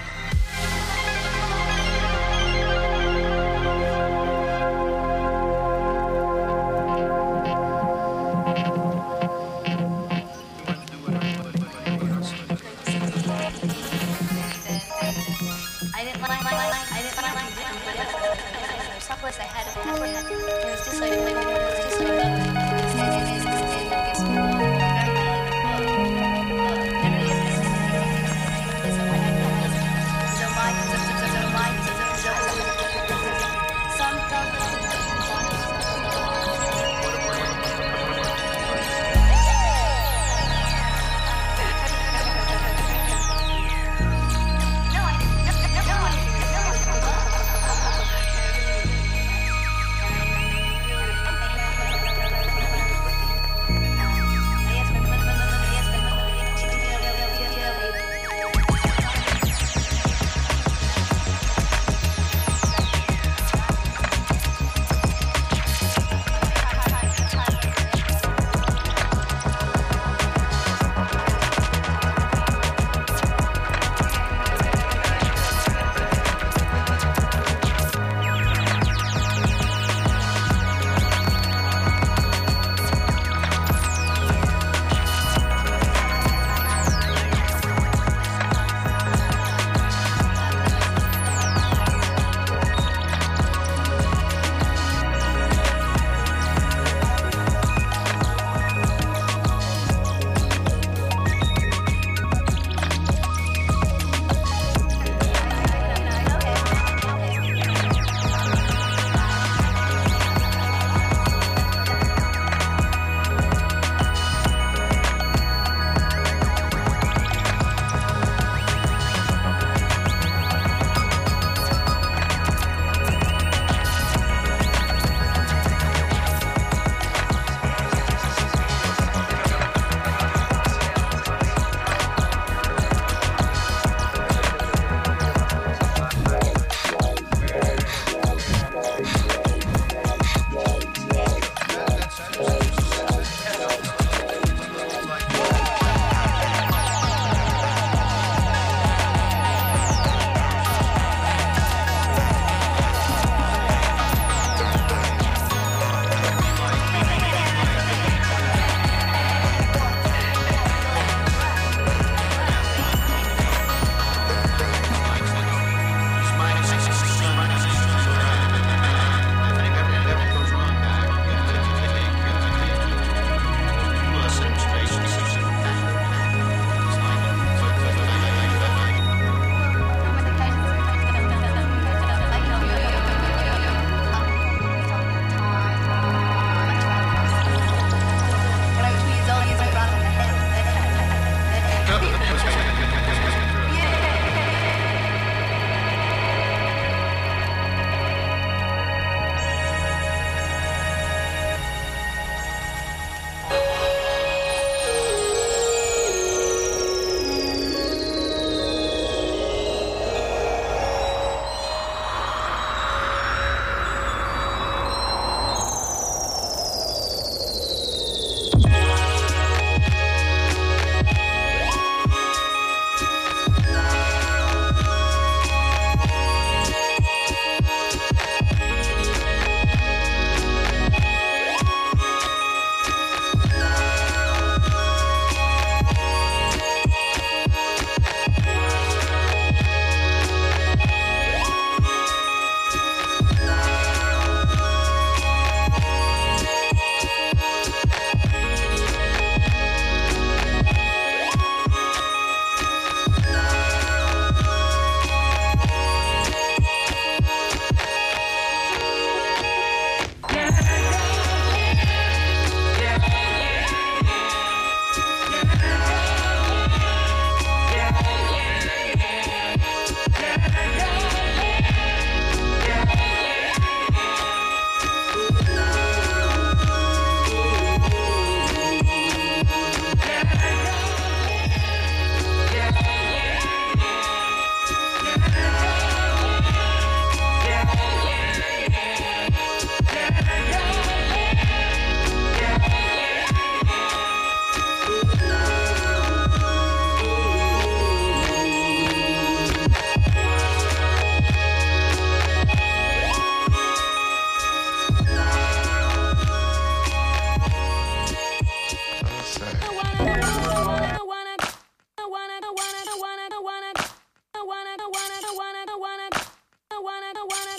Never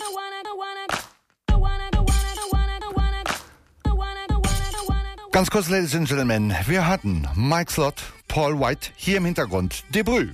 Ganz kurz, Ladies and Gentlemen, wir hatten Mike Slott, Paul White, hier im Hintergrund Debrü.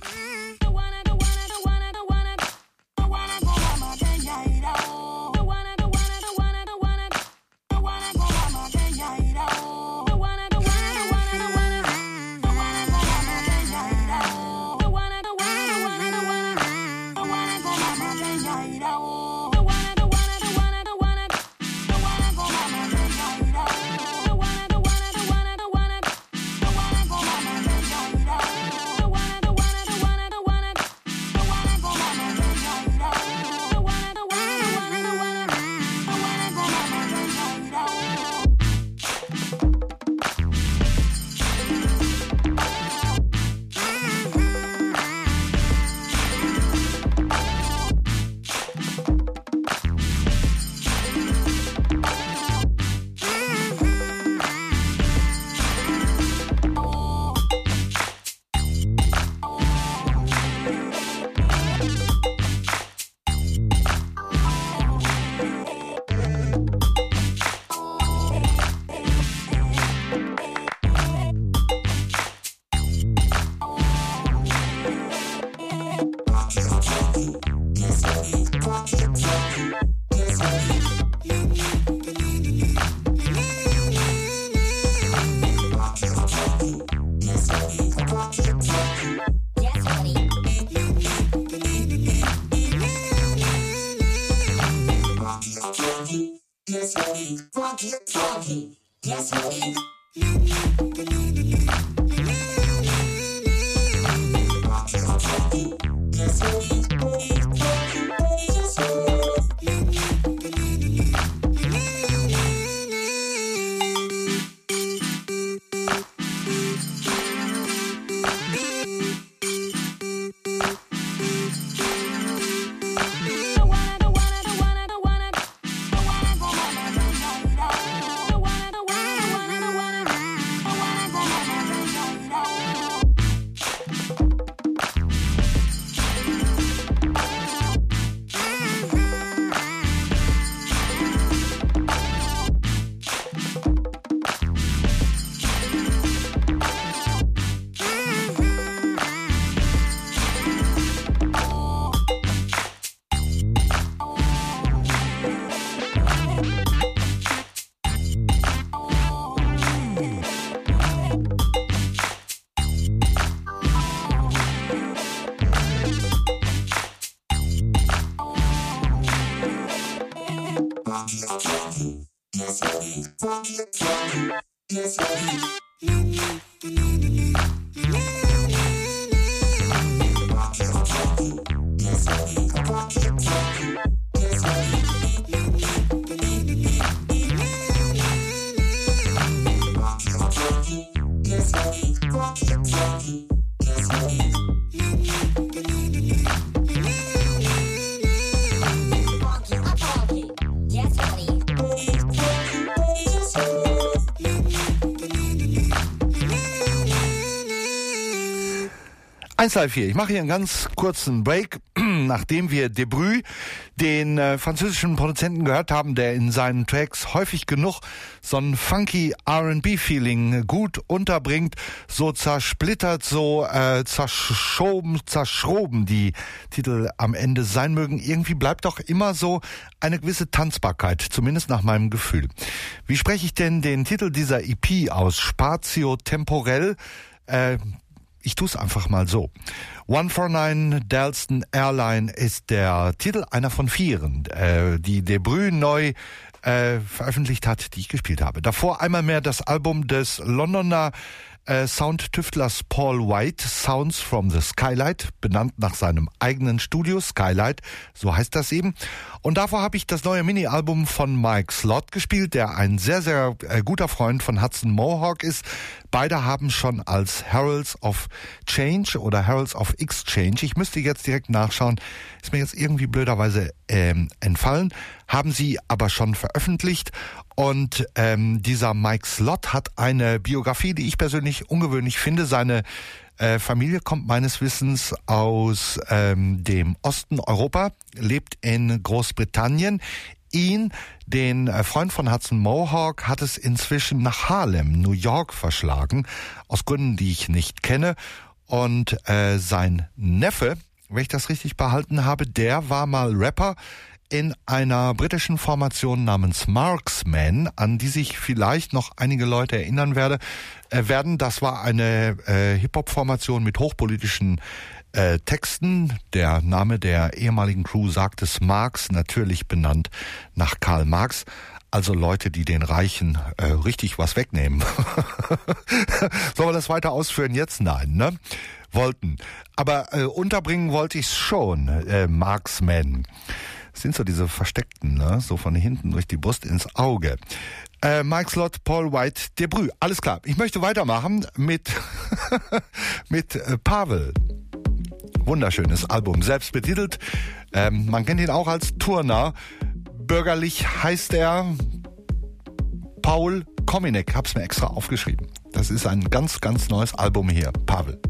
eins Live vier. Ich mache hier einen ganz kurzen Break, nachdem wir Debrü, den äh, französischen Produzenten, gehört haben, der in seinen Tracks häufig genug so ein funky R and B-Feeling gut unterbringt, so zersplittert, so äh, zerschoben, zerschroben die Titel am Ende sein mögen. Irgendwie bleibt doch immer so eine gewisse Tanzbarkeit, zumindest nach meinem Gefühl. Wie spreche ich denn den Titel dieser E P aus? Spatio Temporell? Äh, Ich tue es einfach mal so. one forty-nine Dalston Airline ist der Titel einer von vieren, äh, die Debrü neu äh, veröffentlicht hat, die ich gespielt habe. Davor einmal mehr das Album des Londoner äh, Soundtüftlers Paul White, Sounds from the Skylight, benannt nach seinem eigenen Studio, Skylight, so heißt das eben. Und davor habe ich das neue Mini-Album von Mike Slott gespielt, der ein sehr, sehr äh, guter Freund von Hudson Mohawk ist. Beide haben schon als Heralds of Change oder Heralds of Exchange, ich müsste jetzt direkt nachschauen, ist mir jetzt irgendwie blöderweise ähm, entfallen, haben sie aber schon veröffentlicht. Und ähm, dieser Mike Slott hat eine Biografie, die ich persönlich ungewöhnlich finde. Seine Äh, Familie kommt meines Wissens aus ähm, dem Osten Europa, lebt in Großbritannien. Ihn, den äh, Freund von Hudson Mohawk, hat es inzwischen nach Harlem, New York, verschlagen, aus Gründen, die ich nicht kenne. Und äh, sein Neffe, wenn ich das richtig behalten habe, der war mal Rapper in einer britischen Formation namens Marksmen, an die sich vielleicht noch einige Leute erinnern werde, äh, werden. Das war eine äh, Hip-Hop-Formation mit hochpolitischen äh, Texten. Der Name der ehemaligen Crew sagt es, Marx, natürlich benannt nach Karl Marx. Also Leute, die den Reichen äh, richtig was wegnehmen. Sollen wir das weiter ausführen jetzt? Nein, ne? Wollten. Aber äh, unterbringen wollte ich es schon, äh, Marksmen. Das sind so diese versteckten, ne? So von hinten durch die Brust ins Auge. Äh, Mike Slott, Paul White, Debrü. Alles klar. Ich möchte weitermachen mit, mit äh, Pavel. Wunderschönes Album, selbst betitelt. Ähm, man kennt ihn auch als Turner. Bürgerlich heißt er Paul Kominek. Hab's mir extra aufgeschrieben. Das ist ein ganz, ganz neues Album hier. Pavel.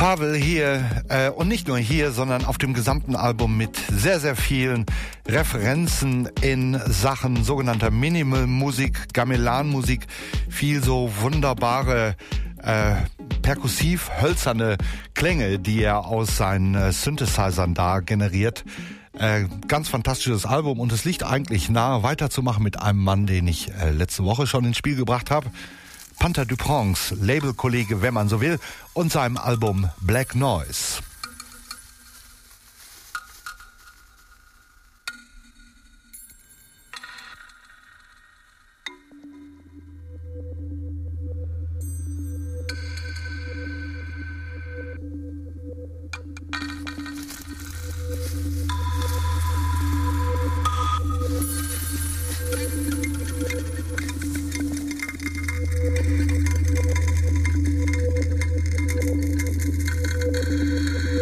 Pavel hier äh, und nicht nur hier, sondern auf dem gesamten Album mit sehr, sehr vielen Referenzen in Sachen sogenannter Minimal-Musik, Gamelan-Musik, viel so wunderbare äh, perkussiv hölzerne Klänge, die er aus seinen äh, Synthesizern da generiert. Äh, ganz fantastisches Album und es liegt eigentlich nahe, weiterzumachen mit einem Mann, den ich äh, letzte Woche schon ins Spiel gebracht habe. Panther du Prince, Labelkollege, wenn man so will, und seinem Album Black Noise. Thank you.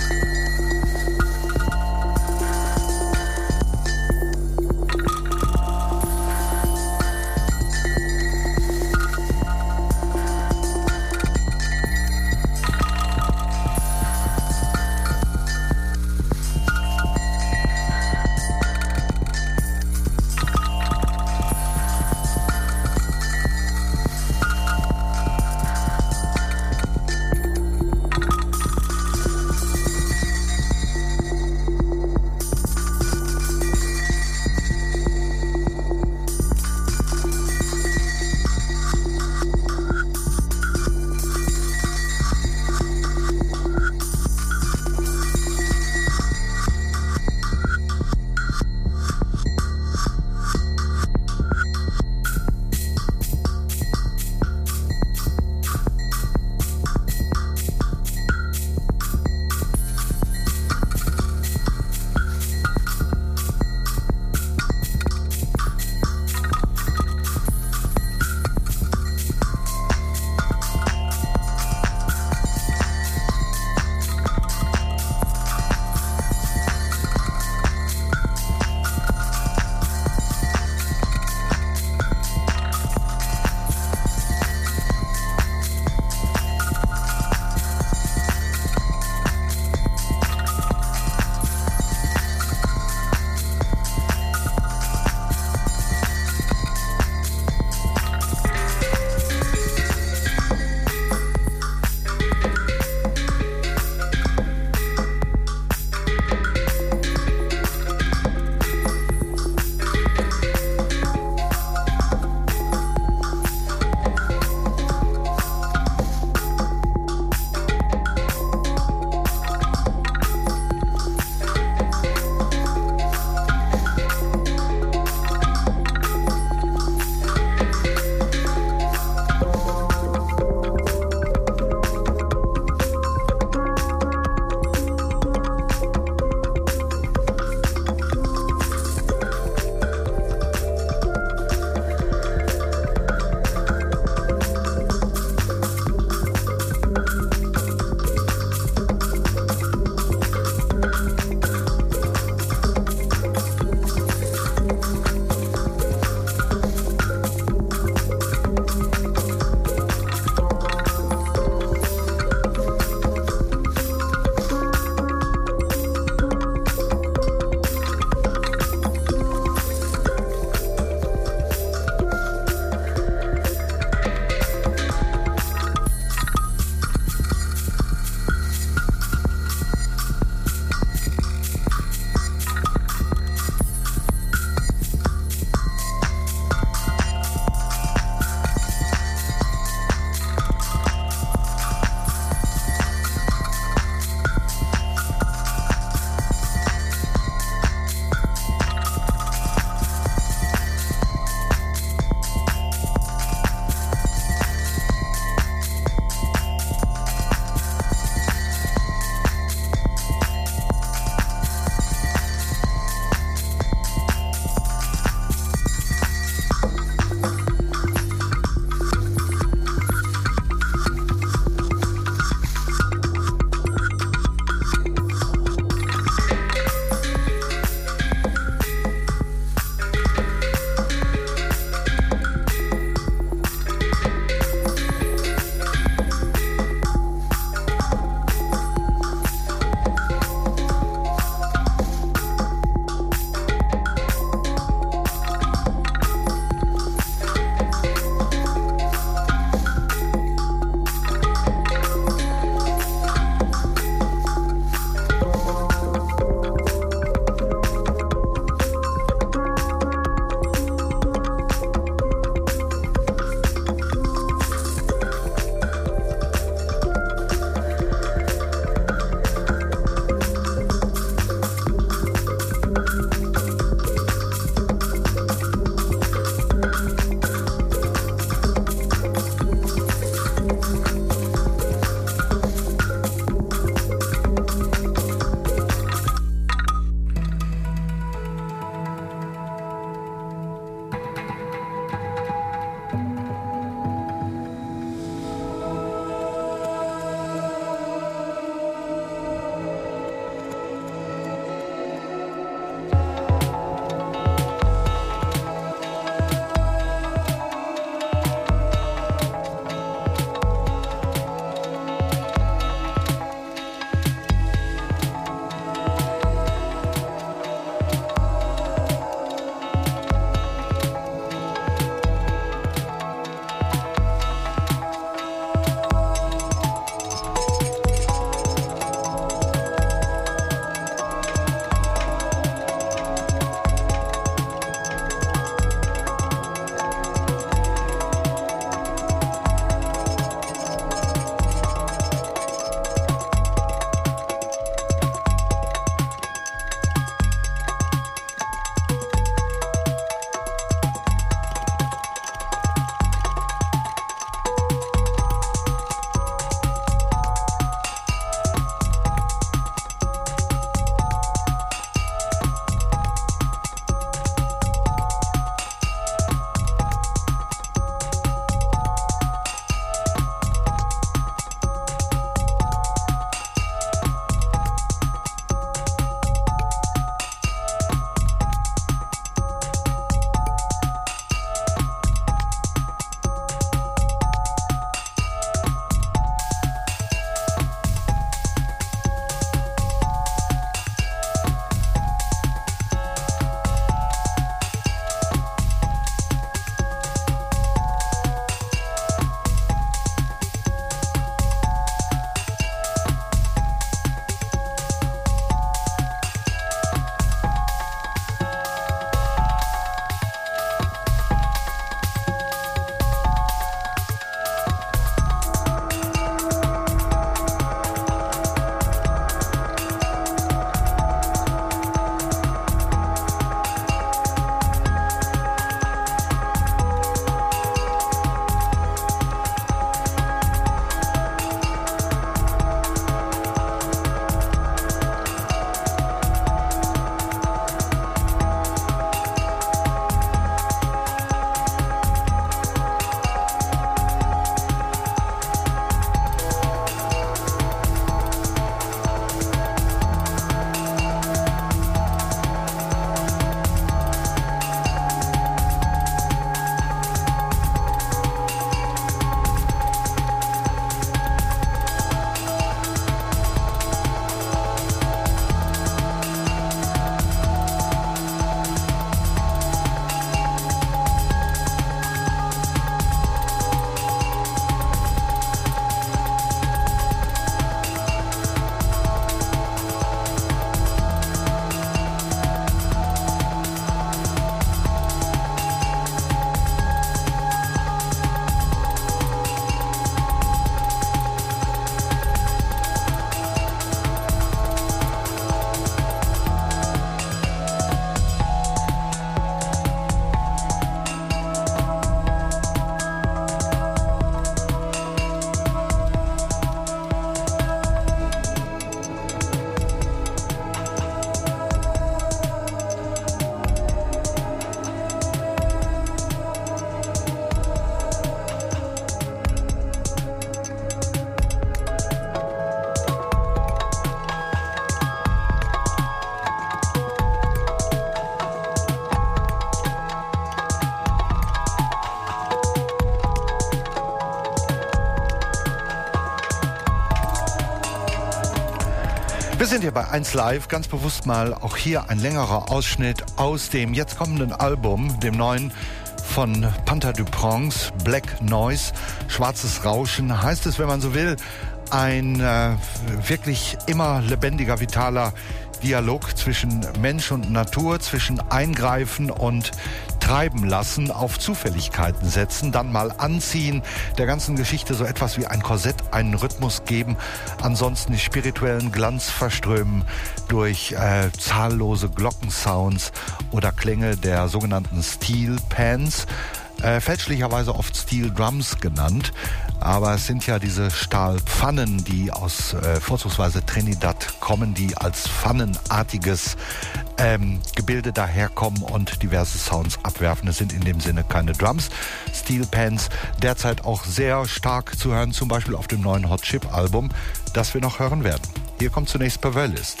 Wir sind hier bei eins Live, ganz bewusst mal auch hier ein längerer Ausschnitt aus dem jetzt kommenden Album, dem neuen von Panther du Prince, Black Noise, Schwarzes Rauschen, heißt es, wenn man so will, ein äh, wirklich immer lebendiger, vitaler Dialog zwischen Mensch und Natur, zwischen Eingreifen und Treiben lassen, auf Zufälligkeiten setzen, dann mal anziehen, der ganzen Geschichte so etwas wie ein Korsett, einen Rhythmus geben, ansonsten die spirituellen Glanz verströmen durch äh, zahllose Glockensounds oder Klänge der sogenannten Steel Pans, äh, fälschlicherweise oft Steel Drums genannt. Aber es sind ja diese Stahlpfannen, die aus äh, vorzugsweise Trinidad kommen, die als pfannenartiges ähm, Gebilde daherkommen und diverse Sounds abwerfen. Es sind in dem Sinne keine Drums. Steel Pans, derzeit auch sehr stark zu hören, zum Beispiel auf dem neuen Hot Chip Album, das wir noch hören werden. Hier kommt zunächst Perverlist.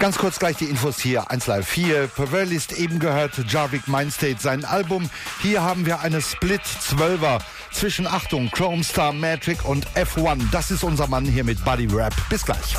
Ganz kurz gleich die Infos hier, eins Live vier. Perverlist eben gehört, Jarvik Mindstate, sein Album. Hier haben wir eine Split zwölfer zwischen, Achtung, Chrome Star, Matrix und F eins. Das ist unser Mann hier mit Buddy Rap. Bis gleich.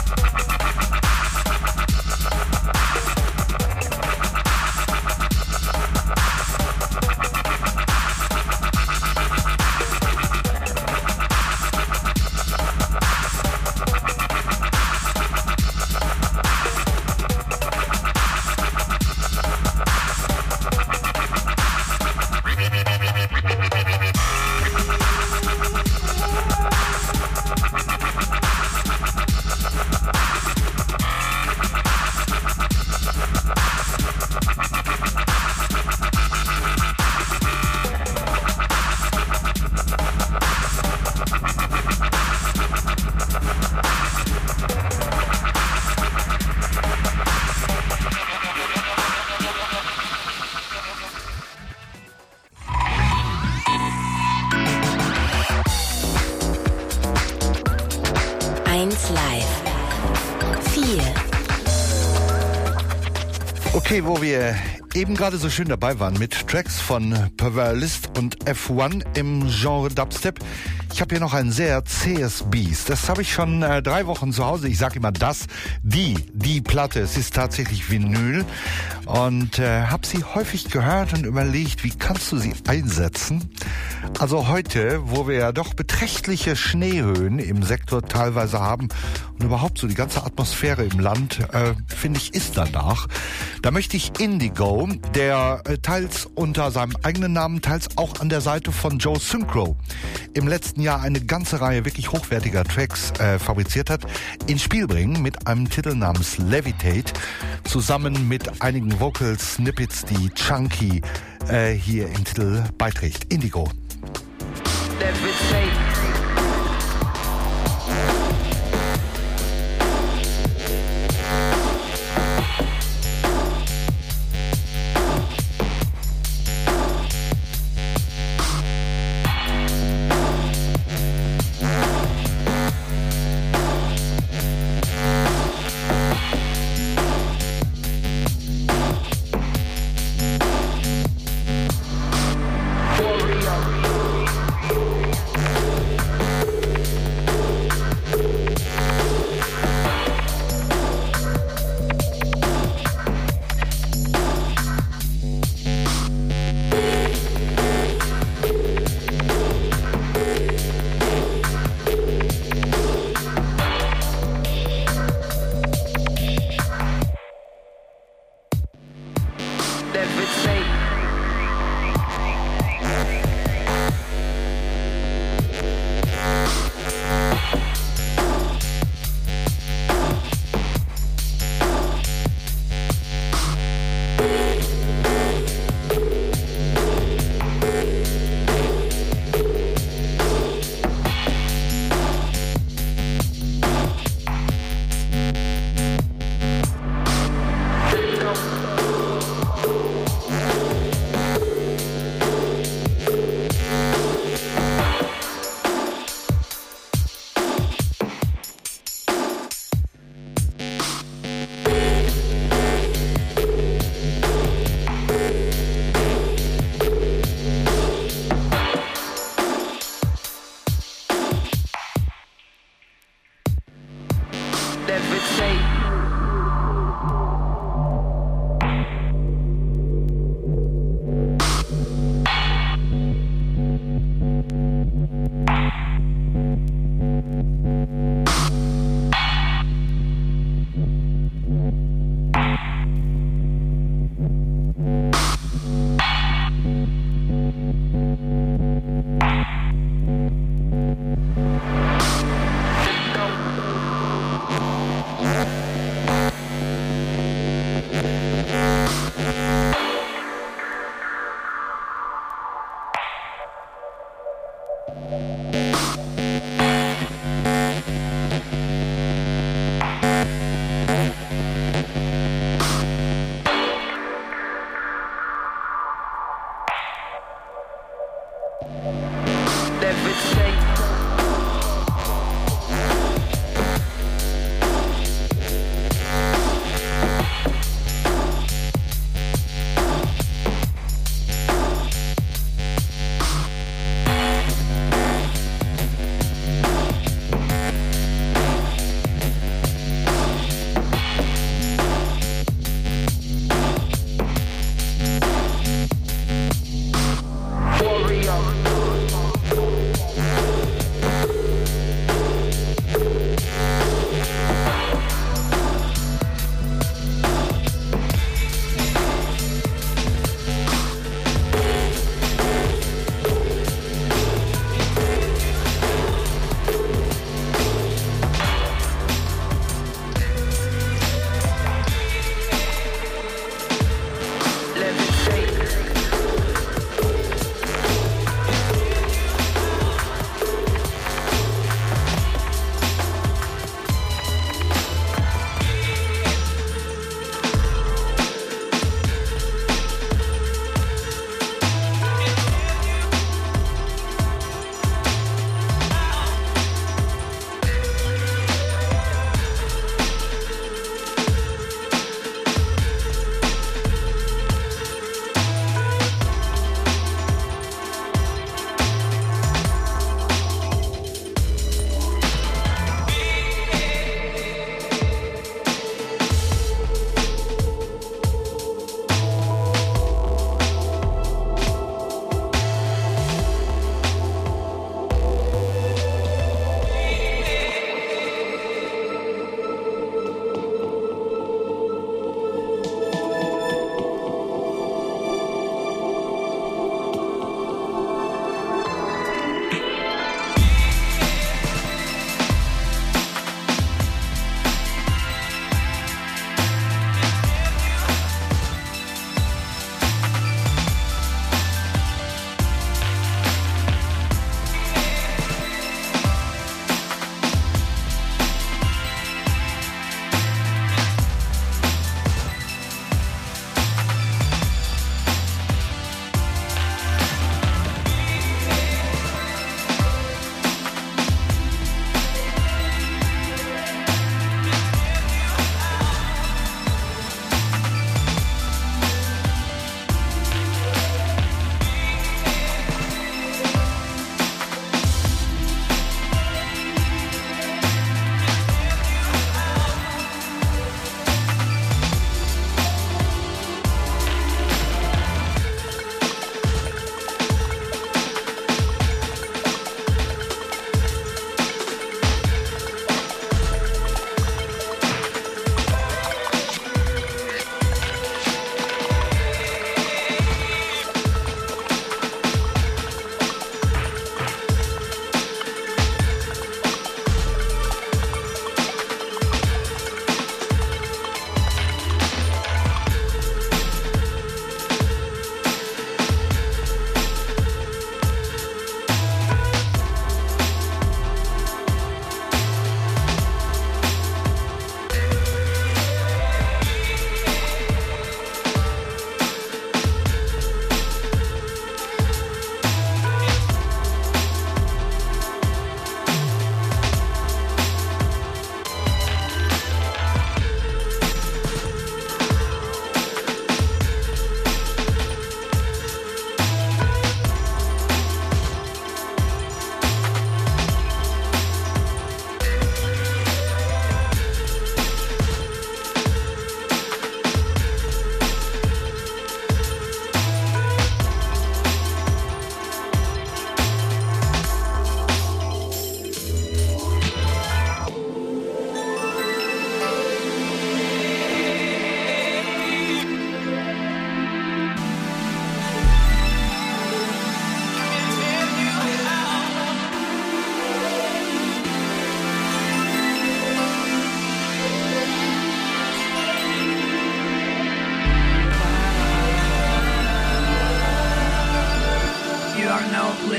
Okay, wo wir eben gerade so schön dabei waren mit Tracks von Perverlist und F eins im Genre Dubstep. Ich habe hier noch ein sehr zähes Biest. Das habe ich schon äh, drei Wochen zu Hause. Ich sage immer das, die, die Platte. Es ist tatsächlich Vinyl und äh, habe sie häufig gehört und überlegt, wie kannst du sie einsetzen? Also heute, wo wir ja doch beträchtliche Schneehöhen im Sektor teilweise haben und überhaupt so die ganze Atmosphäre im Land, äh, finde ich, ist danach. Da möchte ich Indigo, der äh, teils unter seinem eigenen Namen, teils auch an der Seite von Joe Synchro im letzten Jahr eine ganze Reihe wirklich hochwertiger Tracks äh, fabriziert hat, ins Spiel bringen mit einem Titel namens Levitate, zusammen mit einigen Vocal Snippets, die Chunky äh, hier im Titel beiträgt. Indigo. Levitate.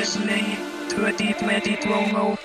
listening to a deep medic promo.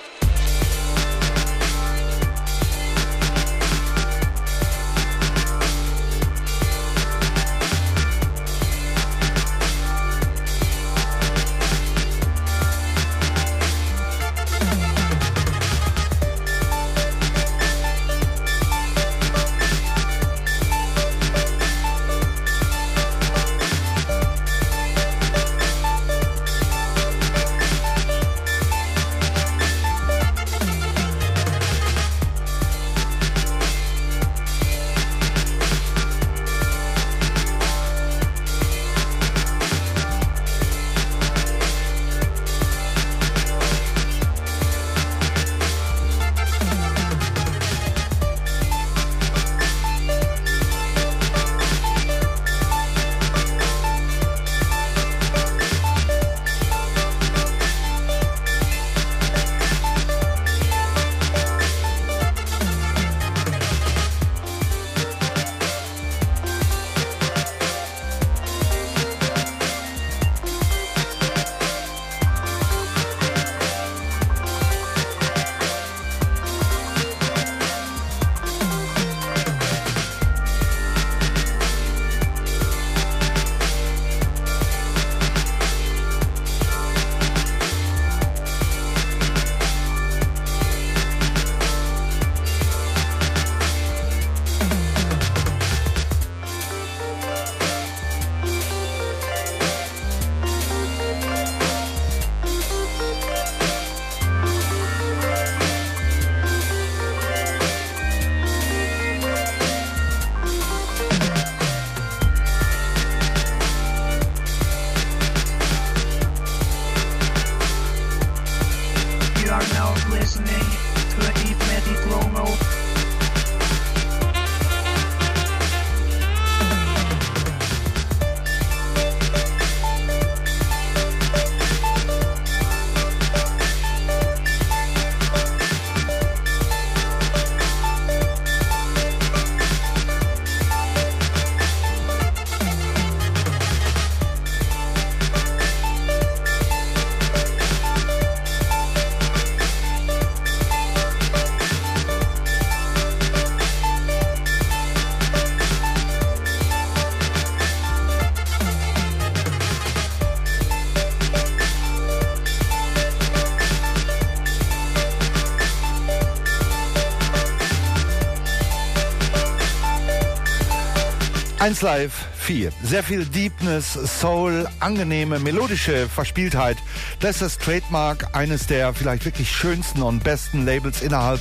eins Live vier. Sehr viel Deepness, Soul, angenehme, melodische Verspieltheit. Das ist das Trademark eines der vielleicht wirklich schönsten und besten Labels innerhalb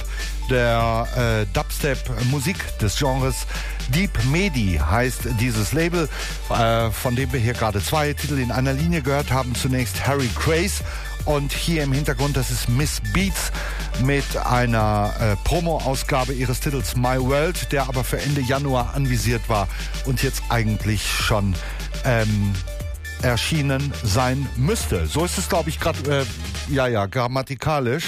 der äh, Dubstep-Musik des Genres. Deep Medi heißt dieses Label, äh, von dem wir hier gerade zwei Titel in einer Linie gehört haben. Zunächst Harry Craze und hier im Hintergrund, das ist Miss Beats mit einer äh, Promo-Ausgabe ihres Titels My World, der aber für Ende Januar anvisiert war und jetzt eigentlich schon ähm, erschienen sein müsste. So ist es, glaube ich, gerade, äh, ja, ja, grammatikalisch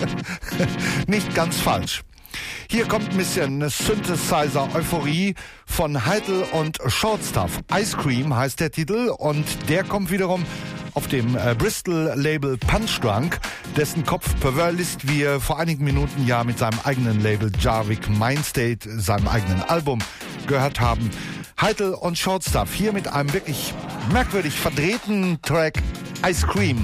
nicht ganz falsch. Hier kommt ein bisschen Synthesizer-Euphorie von Heitel und Shortstuff. Ice Cream heißt der Titel und der kommt wiederum auf dem äh, Bristol-Label Punch Drunk, dessen Kopf Perverlist wir vor einigen Minuten ja mit seinem eigenen Label Jarvik Mindstate, seinem eigenen Album, gehört haben. Heitel und Shortstuff hier mit einem wirklich merkwürdig verdrehten Track Ice Cream.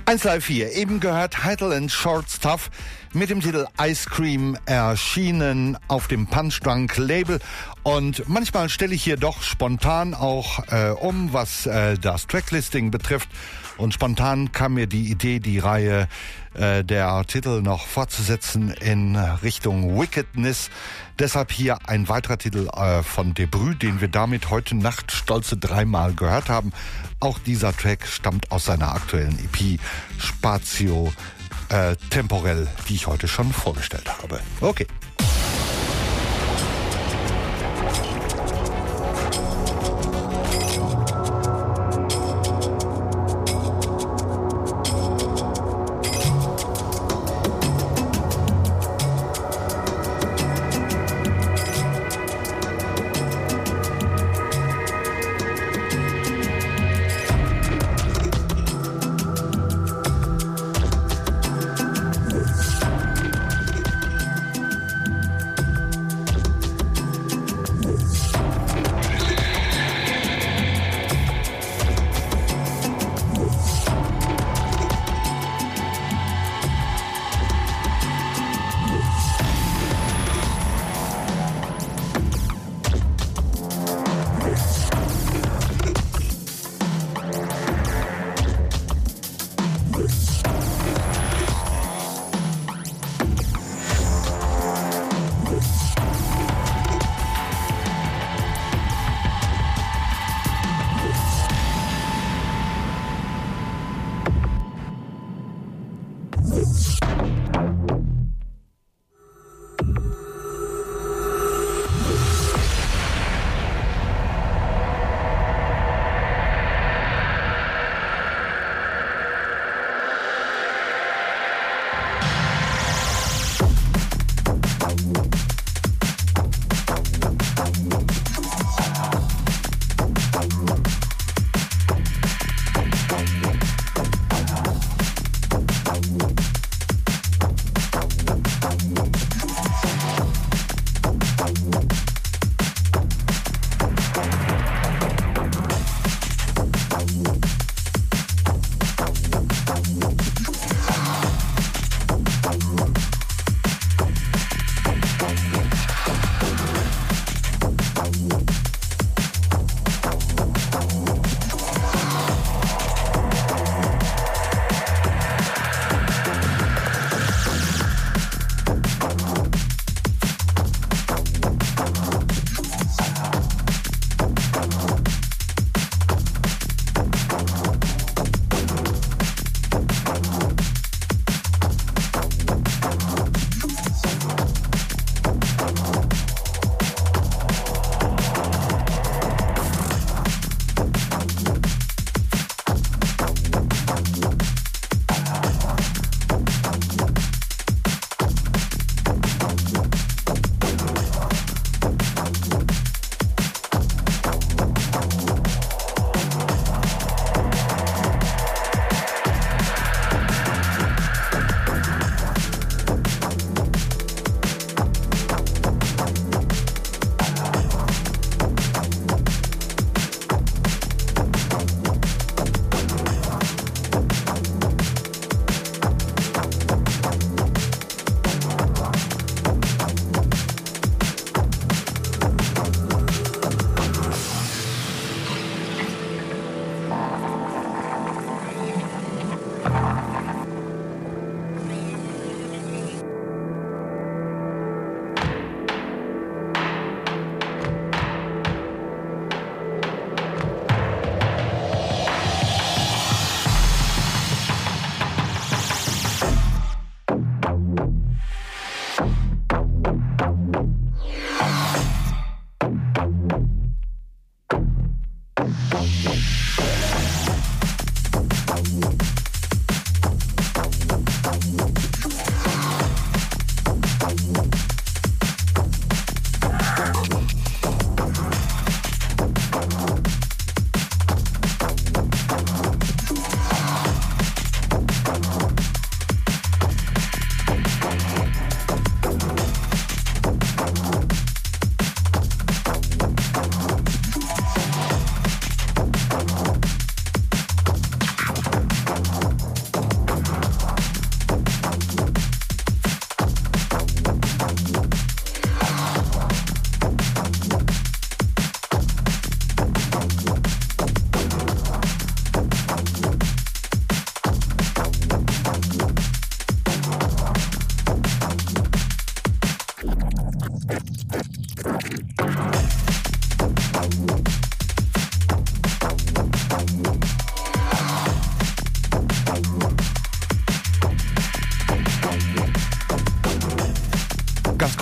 eins Live vier, eben gehört Heitel and Short Stuff mit dem Titel Ice Cream, erschienen auf dem Punch Drunk Label. Und manchmal stelle ich hier doch spontan auch äh, um, was äh, das Tracklisting betrifft. Und spontan kam mir die Idee, die Reihe äh, der Titel noch fortzusetzen in Richtung Wickedness. Deshalb hier ein weiterer Titel äh, von Debrü, den wir damit heute Nacht stolze dreimal gehört haben. Auch dieser Track stammt aus seiner aktuellen E P Spazio äh, Temporell, die ich heute schon vorgestellt habe. Okay.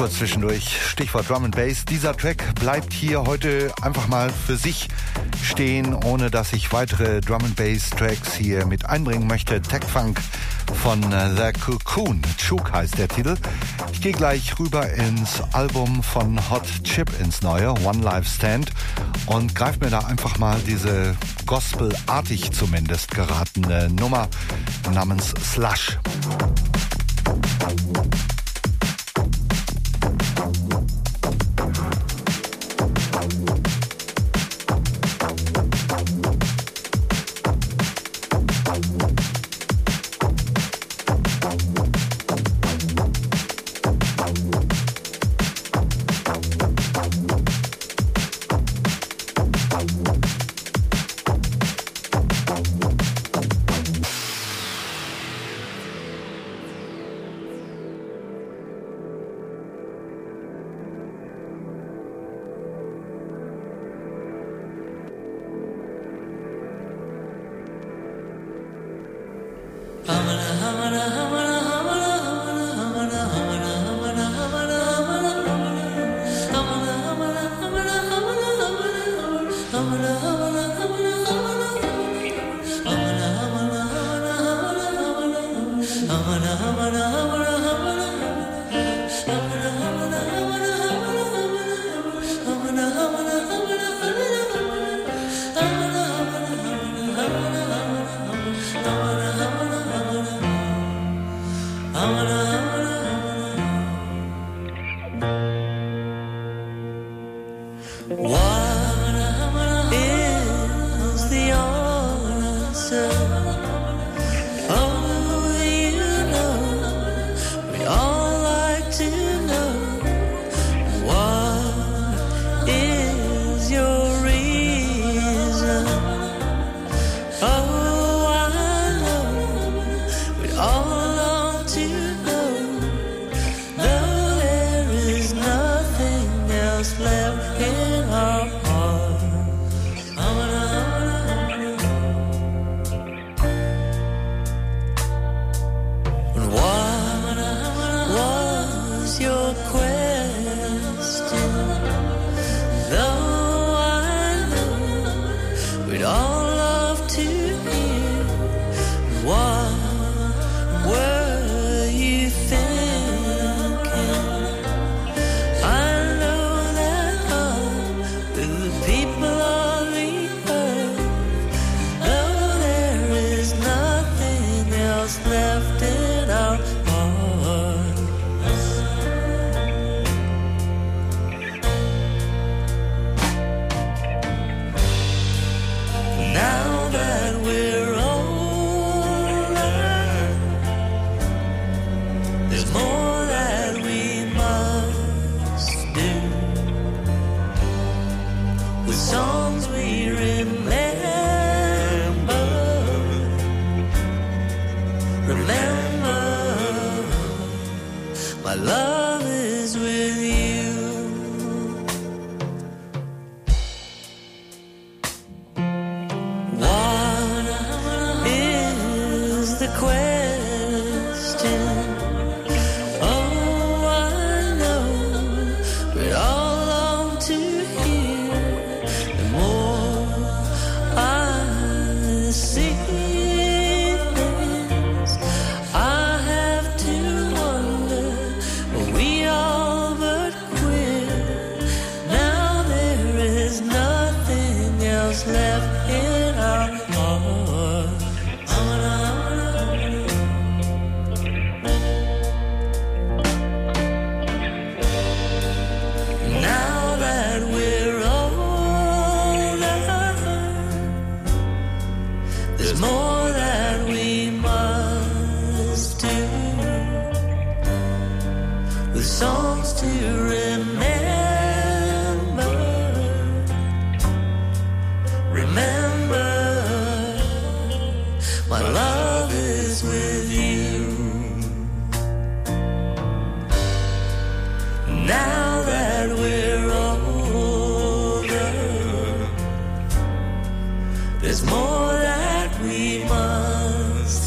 kurz zwischendurch. Stichwort Drum and Bass. Dieser Track bleibt hier heute einfach mal für sich stehen, ohne dass ich weitere Drum and Bass Tracks hier mit einbringen möchte. Tech Funk von The Cocoon. Chook heißt der Titel. Ich gehe gleich rüber ins Album von Hot Chip, ins neue One Life Stand, und greife mir da einfach mal diese gospelartig zumindest geratene Nummer namens Slush.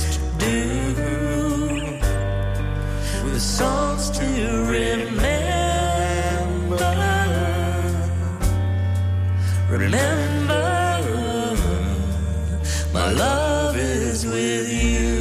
Songs to remember. My love is with you.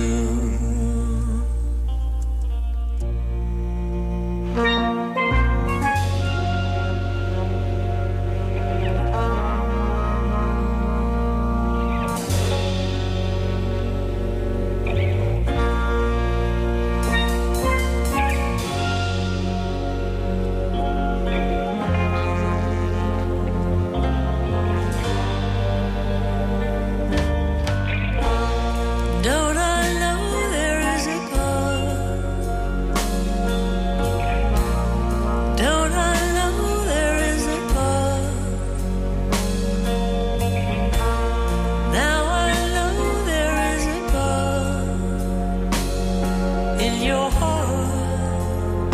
Don't I know there is a God? Don't I know there is a God? Now I know there is a God in your heart.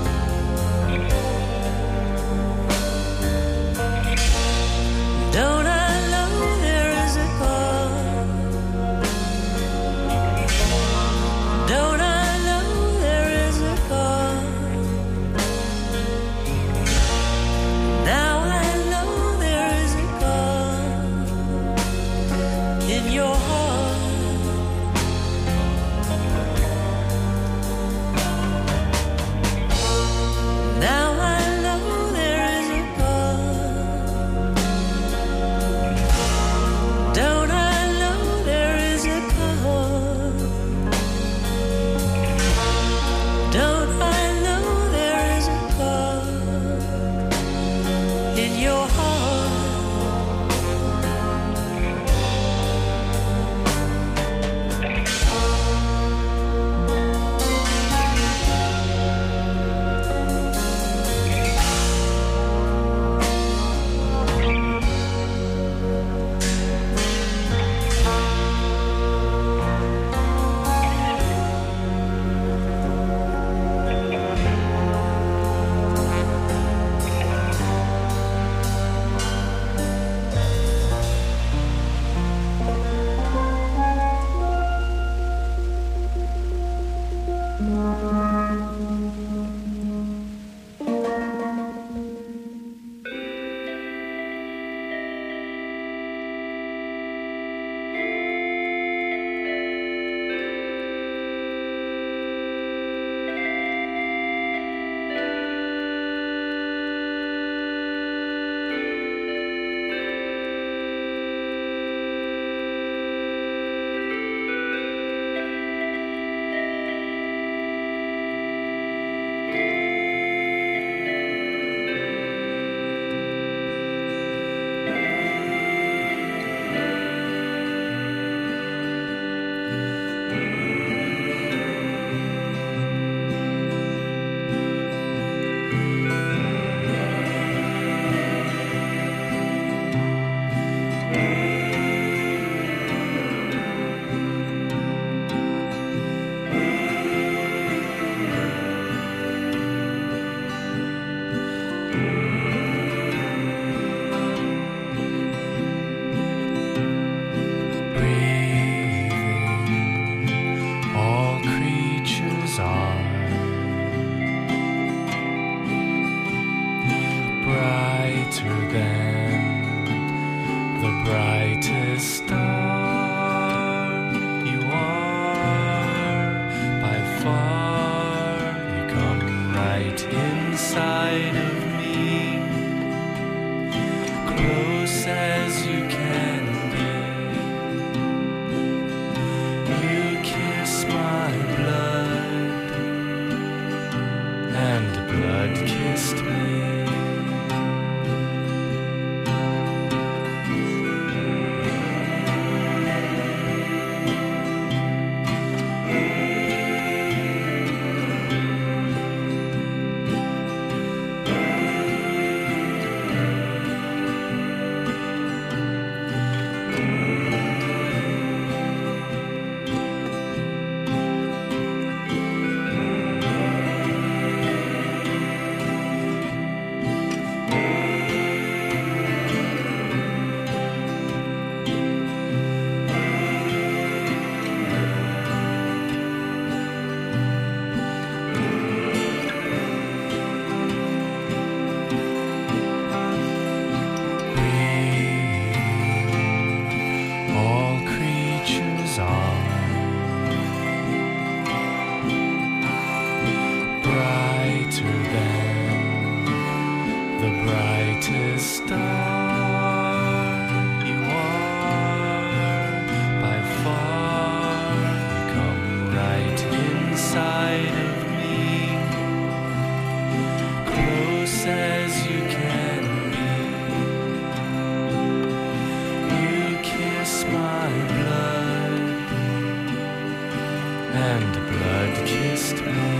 Don't I know there is a God? Don't I know there is a God? Now I know there is a God in your heart. Now I know there is a God. Don't I know there is a God? Don't I know there is a God in your heart? Kissed me. and blood kissed me.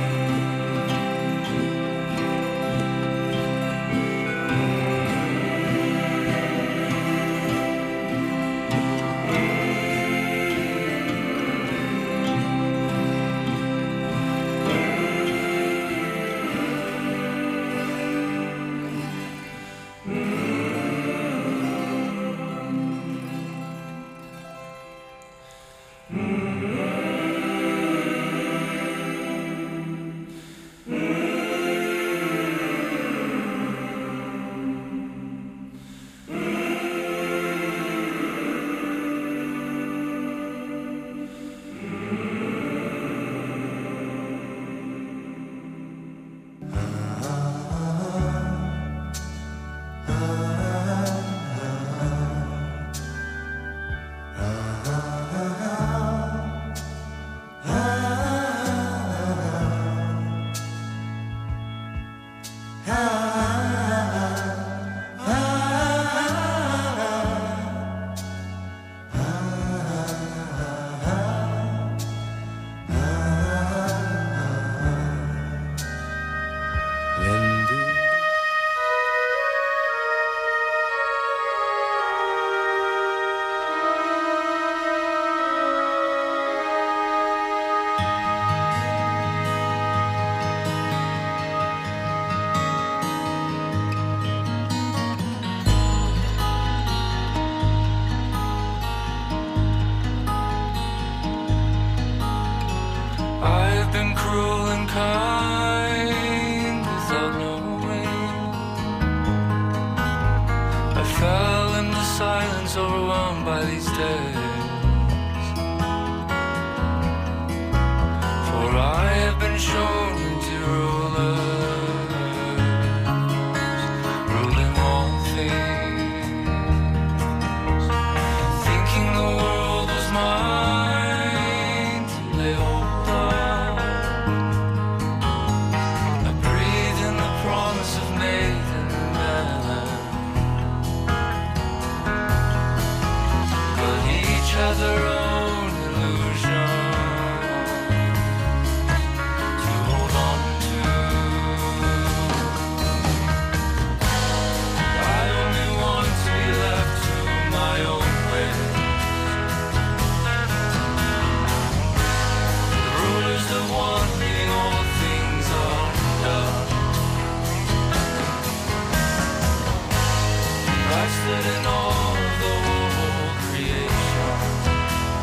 In all of the whole creation,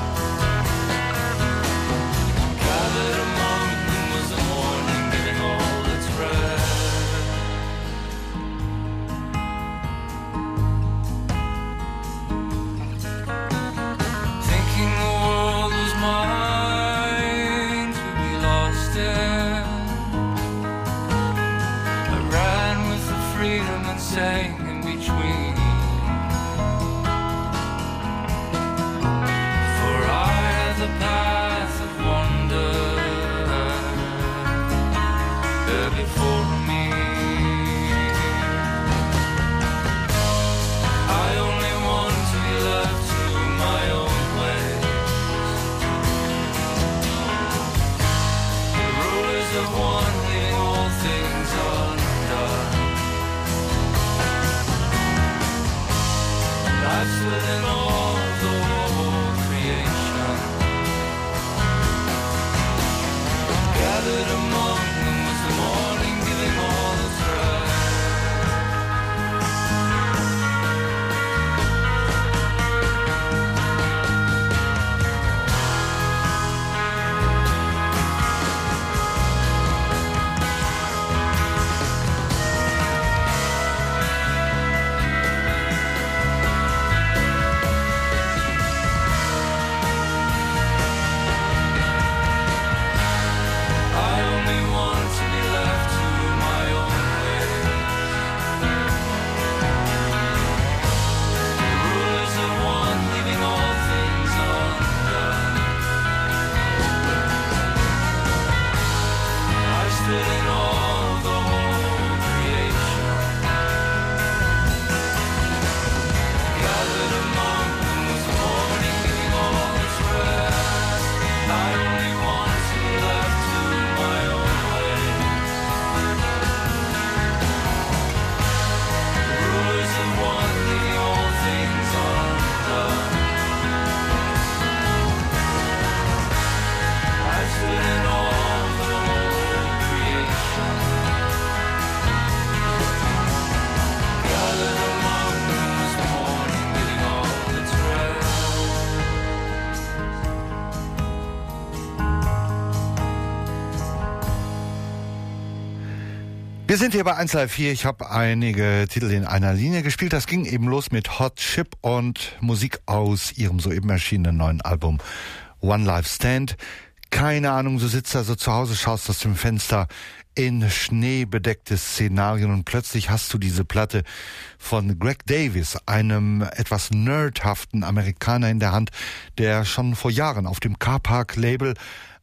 Wir sind hier bei eins Live vier. Ich habe einige Titel in einer Linie gespielt. Das ging eben los mit Hot Chip und Musik aus ihrem soeben erschienenen neuen Album One Life Stand. Keine Ahnung, du sitzt also zu Hause, schaust aus dem Fenster in schneebedeckte Szenarien und plötzlich hast du diese Platte von Greg Davis, einem etwas nerdhaften Amerikaner in der Hand, der schon vor Jahren auf dem Car-Park-Label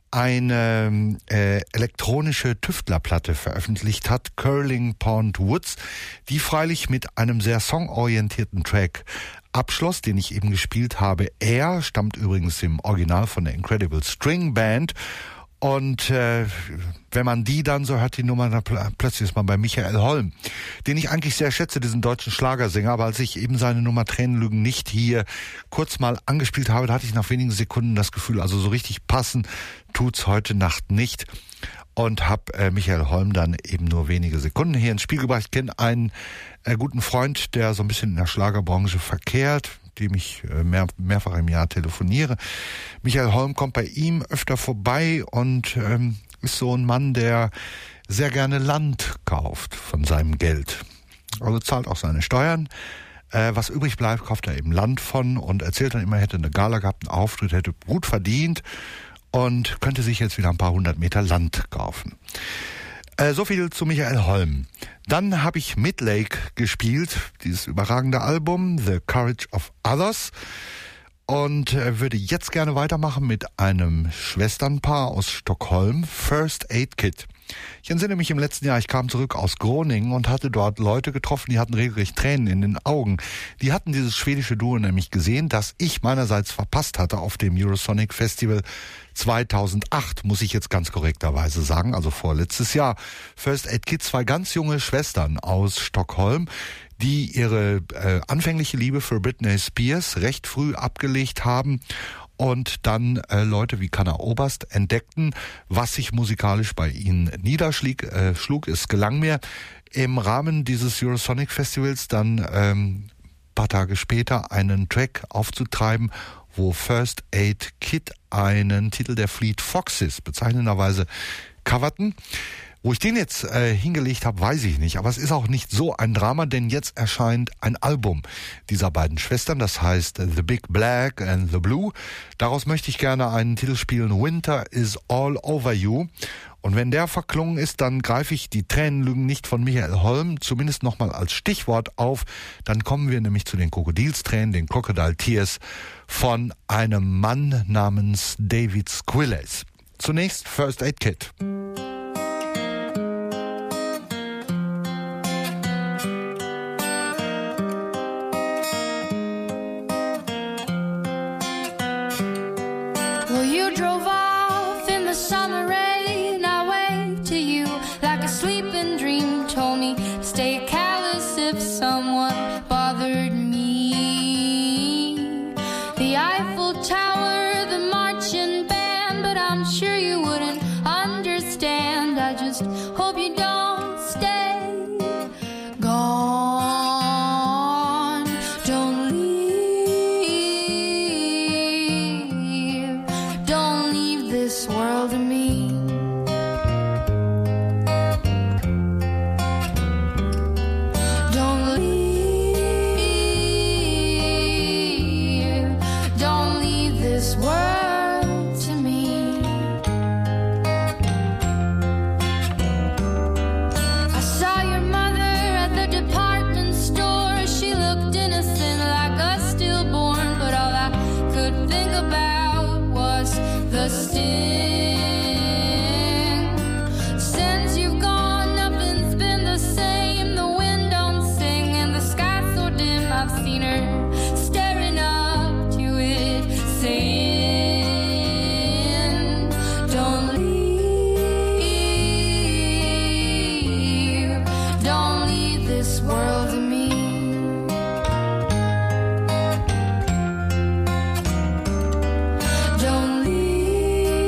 eine äh, elektronische Tüftlerplatte veröffentlicht hat, Curling Pond Woods, die freilich mit einem sehr songorientierten Track abschloss, den ich eben gespielt habe. Er stammt übrigens im Original von der Incredible String Band. Und äh, wenn man die dann so hört, die Nummer, dann pl- plötzlich ist man bei Michael Holm, den ich eigentlich sehr schätze, diesen deutschen Schlagersänger. Aber als ich eben seine Nummer Tränenlügen nicht hier kurz mal angespielt habe, da hatte ich nach wenigen Sekunden das Gefühl, also so richtig passen tut's heute Nacht nicht. Und habe äh, Michael Holm dann eben nur wenige Sekunden hier ins Spiel gebracht. Ich kenne einen äh, guten Freund, der so ein bisschen in der Schlagerbranche verkehrt, dem ich äh, mehr, mehrfach im Jahr telefoniere. Michael Holm kommt bei ihm öfter vorbei und ähm, ist so ein Mann, der sehr gerne Land kauft von seinem Geld. Also zahlt auch seine Steuern. Äh, was übrig bleibt, kauft er eben Land von und erzählt dann immer, er hätte eine Gala gehabt, einen Auftritt, hätte gut verdient und könnte sich jetzt wieder ein paar hundert Meter Land kaufen. Äh, so viel zu Michael Holm. Dann habe ich Midlake gespielt, dieses überragende Album The Courage of Others, und äh, würde jetzt gerne weitermachen mit einem Schwesternpaar aus Stockholm, First Aid Kit. Ich entsinne mich im letzten Jahr, ich kam zurück aus Groningen und hatte dort Leute getroffen, die hatten regelrecht Tränen in den Augen. Die hatten dieses schwedische Duo nämlich gesehen, das ich meinerseits verpasst hatte auf dem Eurosonic Festival zweitausendacht, muss ich jetzt ganz korrekterweise sagen, also vorletztes Jahr. First Aid Kit, zwei ganz junge Schwestern aus Stockholm, die ihre äh, anfängliche Liebe für Britney Spears recht früh abgelegt haben und dann äh, Leute wie Kanna Oberst entdeckten, was sich musikalisch bei ihnen niederschlug. Äh, schlug. Es gelang mir im Rahmen dieses Eurosonic Festivals dann ähm, paar Tage später einen Track aufzutreiben, wo First Aid Kit einen Titel der Fleet Foxes bezeichnenderweise coverten. Wo ich den jetzt äh, hingelegt habe, weiß ich nicht. Aber es ist auch nicht so ein Drama, denn jetzt erscheint ein Album dieser beiden Schwestern. Das heißt The Big Black and the Blue. Daraus möchte ich gerne einen Titel spielen, Winter is All Over You. Und wenn der verklungen ist, dann greife ich die Tränenlügen nicht von Michael Holm zumindest nochmal als Stichwort auf. Dann kommen wir nämlich zu den Krokodilstränen, den Crocodile Tears von einem Mann namens David Squilles. Zunächst First Aid Kit. Well, you drove off in the summer rain. I waved to you like a sleeping dream. Told me to stay callous if someone bothered me. The Eiffel Tower, the marching band, but I'm sure you wouldn't understand. I just hope you don't stay gone. Don't leave. Don't leave this world to me. Don't leave. Don't leave this world to me. I saw your mother at the department store. She looked innocent like a stillborn, but all I could think about was the sting. Since you've gone, nothing's been the same. The wind don't sing and the sky's so dim. I've seen her staring up to it, saying, don't leave. Don't leave this world to me. Don't leave.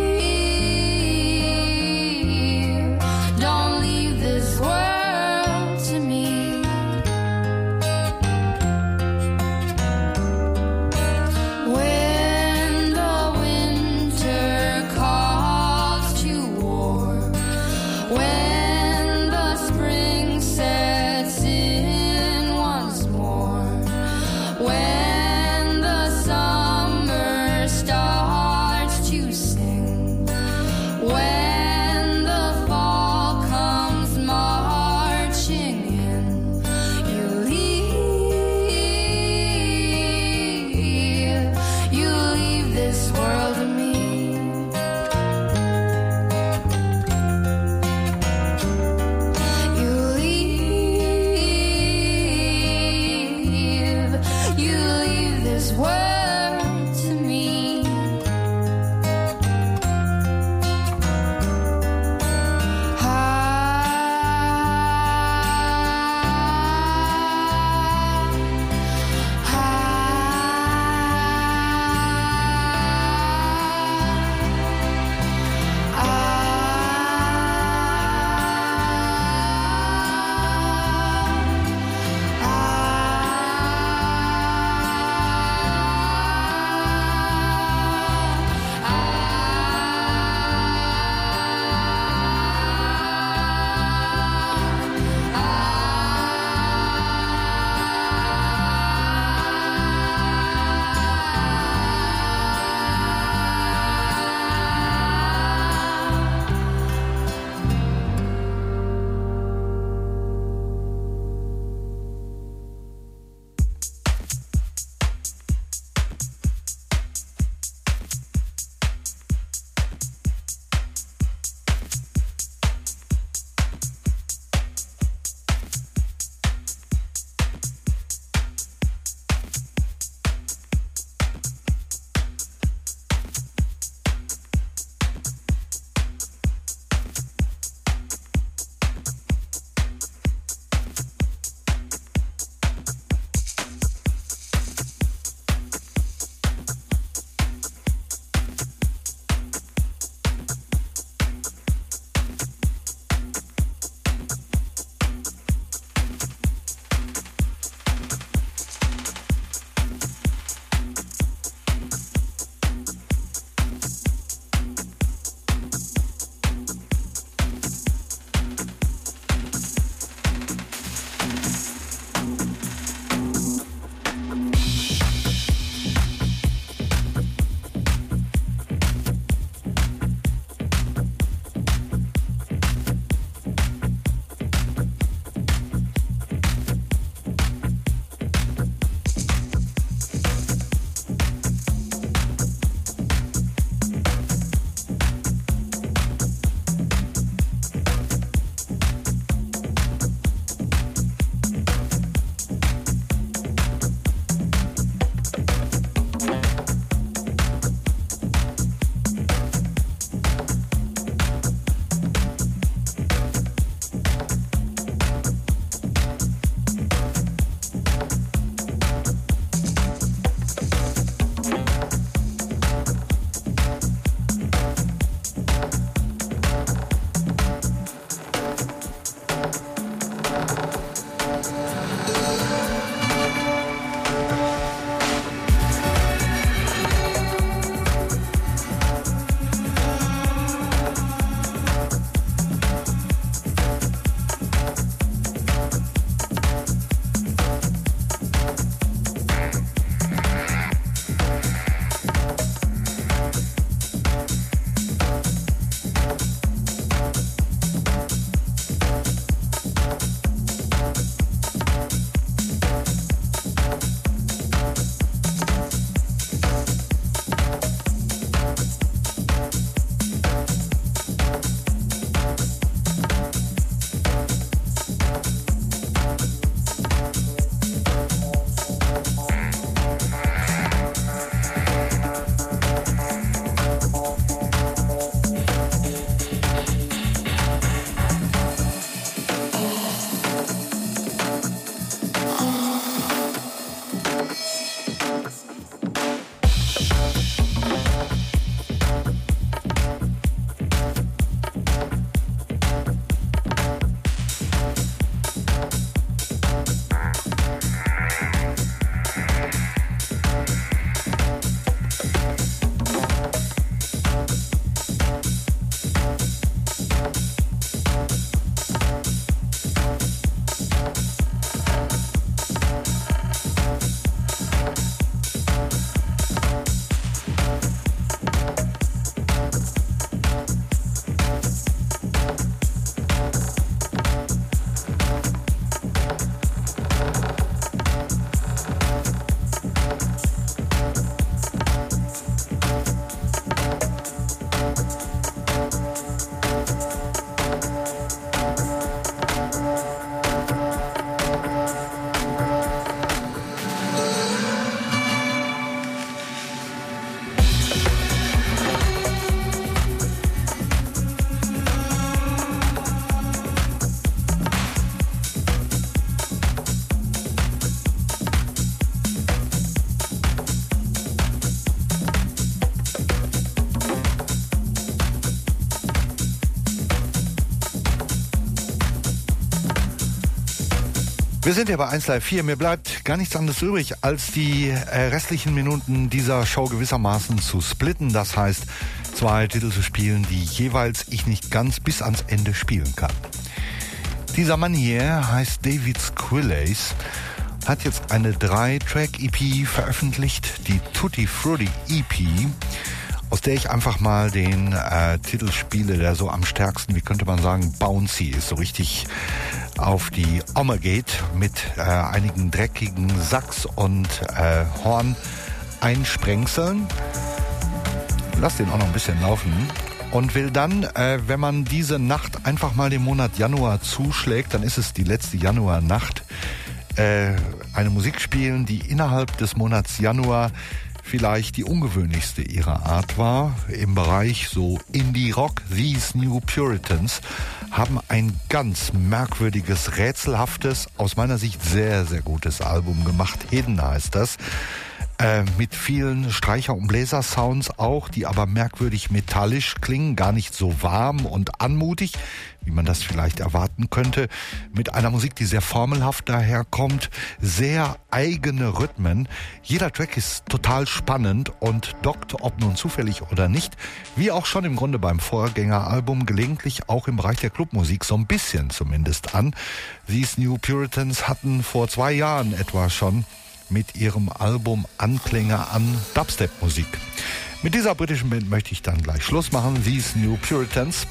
Wir sind ja bei eins Live vier. Mir bleibt gar nichts anderes übrig, als die äh, restlichen Minuten dieser Show gewissermaßen zu splitten. Das heißt, zwei Titel zu spielen, die jeweils ich nicht ganz bis ans Ende spielen kann. Dieser Mann hier heißt David Squillace, hat jetzt eine drei-Track-E P veröffentlicht, die Tutti Frutti E P, aus der ich einfach mal den äh, Titel spiele, der so am stärksten, wie könnte man sagen, bouncy ist, so richtig auf die Omme geht, mit äh, einigen dreckigen Sax und äh, Horn einsprengseln. Lass den auch noch ein bisschen laufen. Und will dann, äh, wenn man diese Nacht einfach mal den Monat Januar zuschlägt, dann ist es die letzte Januarnacht, äh, eine Musik spielen, die innerhalb des Monats Januar vielleicht die ungewöhnlichste ihrer Art war. Im Bereich so Indie-Rock, These New Puritans haben ein ganz merkwürdiges, rätselhaftes, aus meiner Sicht sehr, sehr gutes Album gemacht. Hidden heißt das. Äh, mit vielen Streicher- und Bläser-Sounds auch, die aber merkwürdig metallisch klingen, gar nicht so warm und anmutig, wie man das vielleicht erwarten könnte, mit einer Musik, die sehr formelhaft daherkommt, sehr eigene Rhythmen. Jeder Track ist total spannend und dockt, ob nun zufällig oder nicht, wie auch schon im Grunde beim Vorgängeralbum, gelegentlich auch im Bereich der Clubmusik so ein bisschen zumindest an. These New Puritans hatten vor zwei Jahren etwa schon mit ihrem Album Anklänge an Dubstep-Musik. Mit dieser britischen Band möchte ich dann gleich Schluss machen. These New Puritans.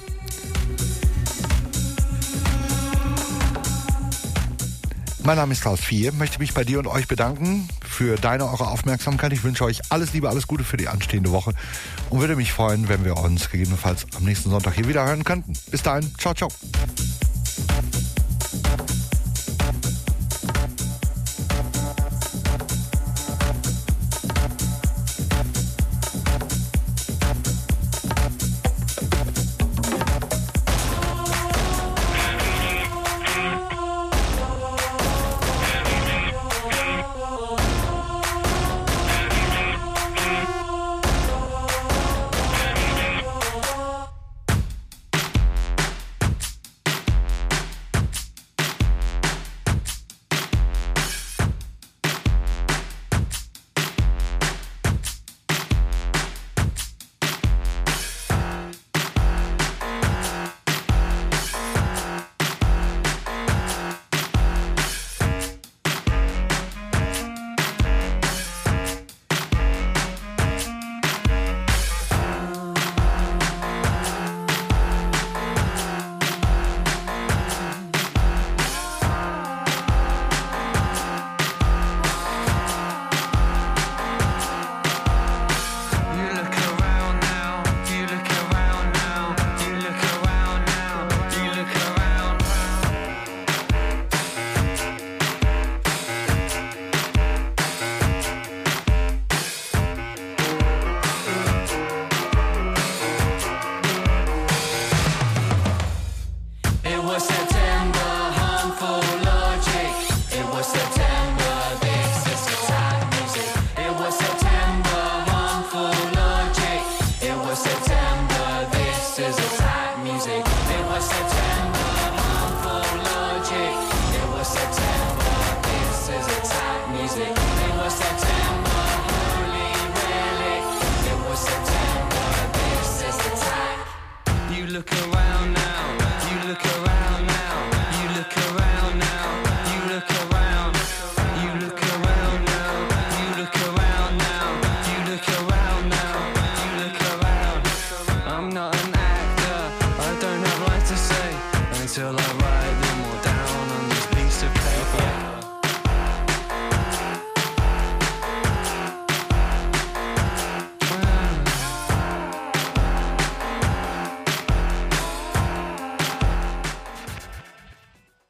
Mein Name ist Klaus Vier, möchte mich bei dir und euch bedanken für deine, eure Aufmerksamkeit. Ich wünsche euch alles Liebe, alles Gute für die anstehende Woche und würde mich freuen, wenn wir uns gegebenenfalls am nächsten Sonntag hier wieder hören könnten. Bis dahin, ciao, ciao.